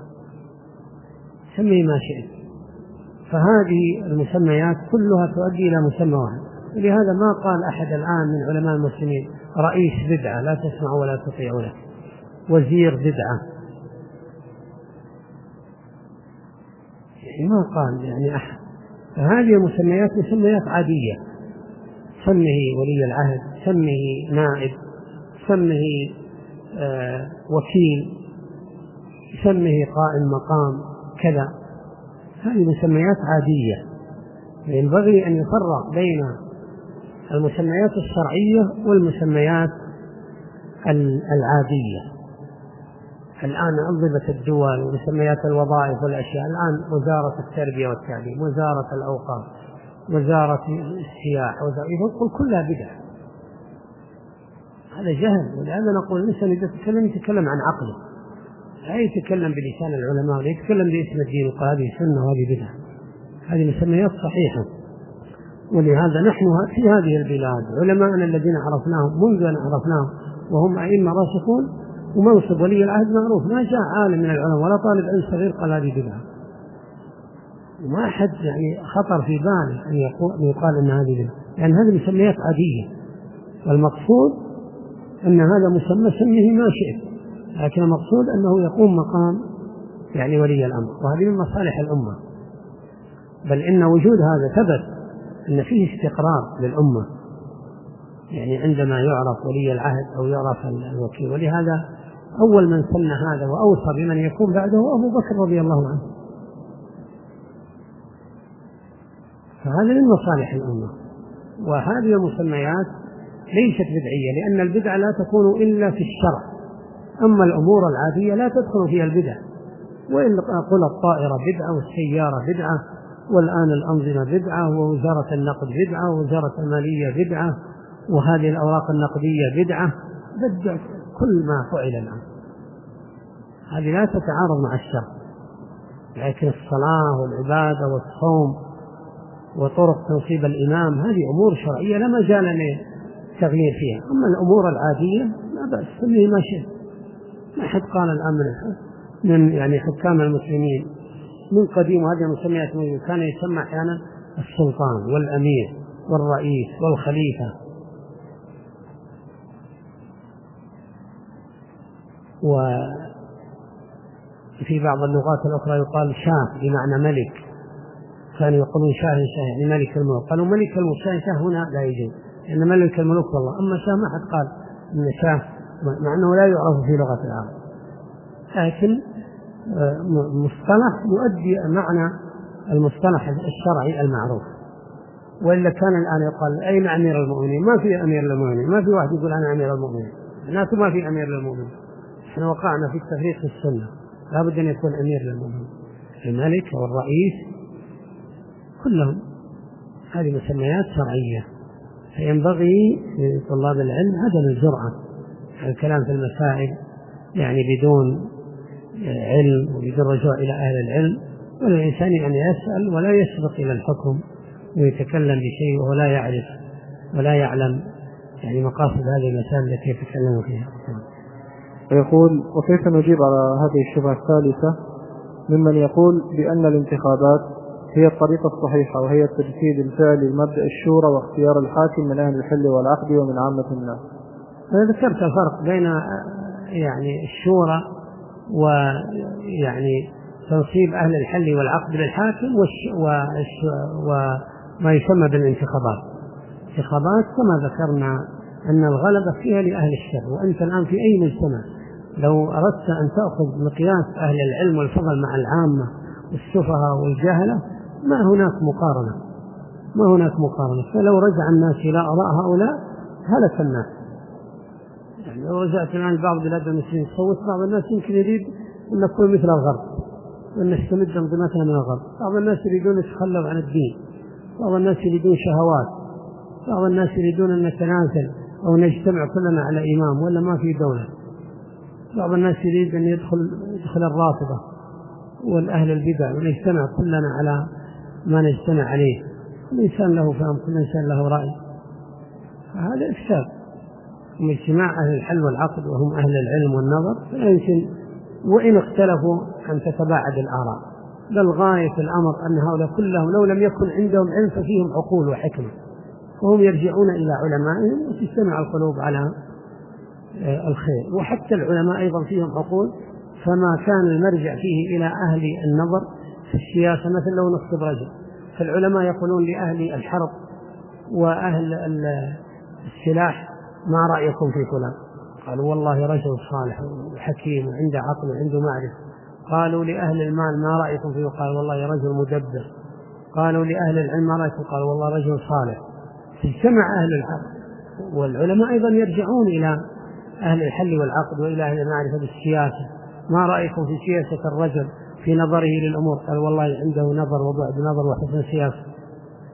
سمي ما شئت، فهذه المسميات كلها تؤدي إلى مسمى واحد. ولهذا ما قال أحد الآن من علماء المسلمين رئيس بدعة لا تسمع ولا تطيع له، وزير بدعة، يعني ما قال يعني أحد. فهذه المسميات مسميات عادية، سمه ولي العهد، سمه نائب، سمه آه وكيل، سمه قائم مقام كذا، هذه مسميات عادية. ينبغي أن يفرق بين المسميات الشرعية والمسميات العادية. الآن أنظمة الدول ومسميات الوظائف والأشياء، الآن وزارة التربية والتعليم، وزارة الأوقاف، وزارة السياحة، يقول كلها بدعة. هذا جهل. ولهذا نقول الإنسان إذا تكلم يتكلم عن عقله، لا يتكلم بلسان العلماء، ولا يتكلم باسم الدين وقال هذه سنة وهذه بدعة. هذه مسميات صحيحة. ولهذا نحن في هذه البلاد علماءنا الذين عرفناهم منذ أن عرفناهم وهم أئمة راسخون، ومنصب ولي العهد معروف، ما جاء عالم من العلماء ولا طالب علم صغير قال هذه بدعة، وما أحد يعني خطر في باله أن يقال أن هذه بدعة، لأن هذه مسميات عادية. والمقصود أن هذا مسمى سميه ما شئت، لكن المقصود أنه يقوم مقام يعني ولي الأمر، وهذه من مصالح الأمة. بل إن وجود هذا ثبت أن فيه استقرار للأمة، يعني عندما يعرف ولي العهد أو يعرف الوكيل. ولهذا أول من سن هذا وأوصى بمن يكون بعده أبو بكر رضي الله عنه. فهذا من مصالح الأمة. وهذه المسميات ليست بدعية، لأن البدعة لا تكون إلا في الشرع، أما الأمور العادية لا تدخل فيها البدع. وإن قل الطائرة بدعة والسيارة بدعة والآن الأنظمة بدعة ووزارة النقد بدعة ووزارة المالية بدعة وهذه الأوراق النقدية بدعة، بدع كل ما فعل الآن. هذه لا تتعارض مع الشرع، لكن الصلاة والعبادة والصوم وطرق تنصيب الإمام هذه أمور شرعية لا مجال للتغيير فيها. أما الأمور العادية لا بأس، سميه ما شئت. ما حد قال الآن من يعني حكام المسلمين من قديم، وهذه المسميات كان يسمى أحيانا السلطان والأمير والرئيس والخليفة، وفي بعض اللغات الأخرى يقال شاه بمعنى ملك، كانوا يقولون شاه شاه يعني ملك الملوك، قالوا ملك الملوك شاه هنا لا يجوز، لأن ملك الملوك والله، أما شاه ما حد قال إن شاه، مع أنه لا يعرف في لغة العرب، لكن مصطلح يؤدي معنى المصطلح الشرعي المعروف. وإلا كان الآن يقال أين أمير المؤمنين؟ ما في أمير للمؤمنين، ما في واحد يقول أنا أمير المؤمنين، الناس ما في أمير للمؤمنين. احنا وقعنا في التفريق في السنة، لا بد أن يكون أمير للمؤمنين، الملك والرئيس كلهم. هذه مسميات شرعية، فينبغي لطلاب العلم عدم الجرأة الكلام في المسائل يعني بدون علم وبدون رجوع إلى أهل العلم، وللإنسان أن يسأل ولا يسبق إلى الحكم ويتكلم بشيء وهو لا يعرف ولا يعلم يعني مقاصد هذه المسائل التي يتكلم فيها. ويقول: وكيف نجيب على هذه الشبهة الثالثة ممن يقول بأن الانتخابات هي الطريقة الصحيحة وهي التجسيد الفعلي لمبدأ الشورى واختيار الحاكم من أهل الحل والعقد ومن عامة الناس؟ أنا ذكرت الفرق بين يعني الشورى ويعني تنصيب أهل الحل والعقد للحاكم وما يسمى بالانتخابات. انتخابات كما ذكرنا أن الغلبة فيها لأهل الشر، وأنت الآن في أي مجتمع لو أردت أن تأخذ مقياس أهل العلم والفضل مع العامة والسفهاء والجهلة ما هناك مقارنة، ما هناك مقارنة. فلو رجع الناس إلى آراء هؤلاء هلك الناس. يعني لو رجعت الآن بعض بلاد المسلمين تصوت، بعض الناس يمكن يريد أن نكون مثل الغرب وأن نستمد أنظمتنا من الغرب، بعض الناس يريدون يتخلوا عن الدين، بعض الناس يريدون شهوات، بعض الناس يريدون أن نتنازل أو نجتمع كلنا على إمام ولا ما في دولة، بعض الناس يريد أن يدخل يدخل الرافضة والأهل البدع ونجتمع كلنا على ما نجتمع عليه. كل إنسان له فهم، كل إنسان له رأي، فهذا إفساد. اجتماع أهل الحل والعقد وهم أهل العلم والنظر فلا يمكن وإن اختلفوا أن تتباعد الآراء، بل غاية الأمر أن هؤلاء كلهم لو لم يكن عندهم علم ففيهم عقول وحكمة، وهم يرجعون إلى علمائهم وتجتمع القلوب على الخير. وحتى العلماء أيضا فيهم عقول، فما كان المرجع فيه إلى أهل النظر في السياسة. مثل لو نخطب رجل، فالعلماء يقولون لأهل الحرب وأهل السلاح ما رأيكم في فلان؟ قالوا والله رجل صالح وحكيم وعنده عقل وعنده معرفة. قالوا لأهل المال ما رأيكم فيه؟ قال والله رجل مدبر. قالوا لأهل العلم ما رأيكم؟ قال والله رجل صالح. تجتمع أهل الحق، والعلماء أيضا يرجعون إلى أهل الحل والعقد وإلى أهل المعرفة بالسياسة. ما رأيكم في سياسة الرجل في نظره للأمور؟ قال والله عنده نظر وبعد نظر وحسن سياسة.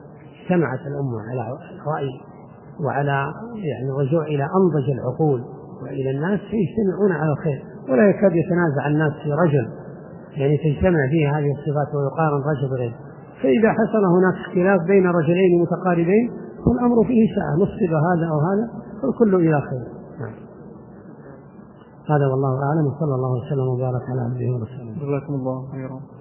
اجتمعت الأمة على رأي وعلى يعني رجوع إلى أنضج العقول وإلى الناس يجتمعون على الخير، ولا يكاد يتنازع الناس في رجل يعني تجتمع فيه هذه الصفات ويقارن رجل بغيره. فإذا حصل هناك اختلاف بين رجلين متقاربين فالأمر فيه سعة، نصب هذا أو هذا فالكل إلى خير. نعم. هذا والله أعلم، وصلى الله وسلم وبارك على عبده ورسوله. جزاكم الله خيرا.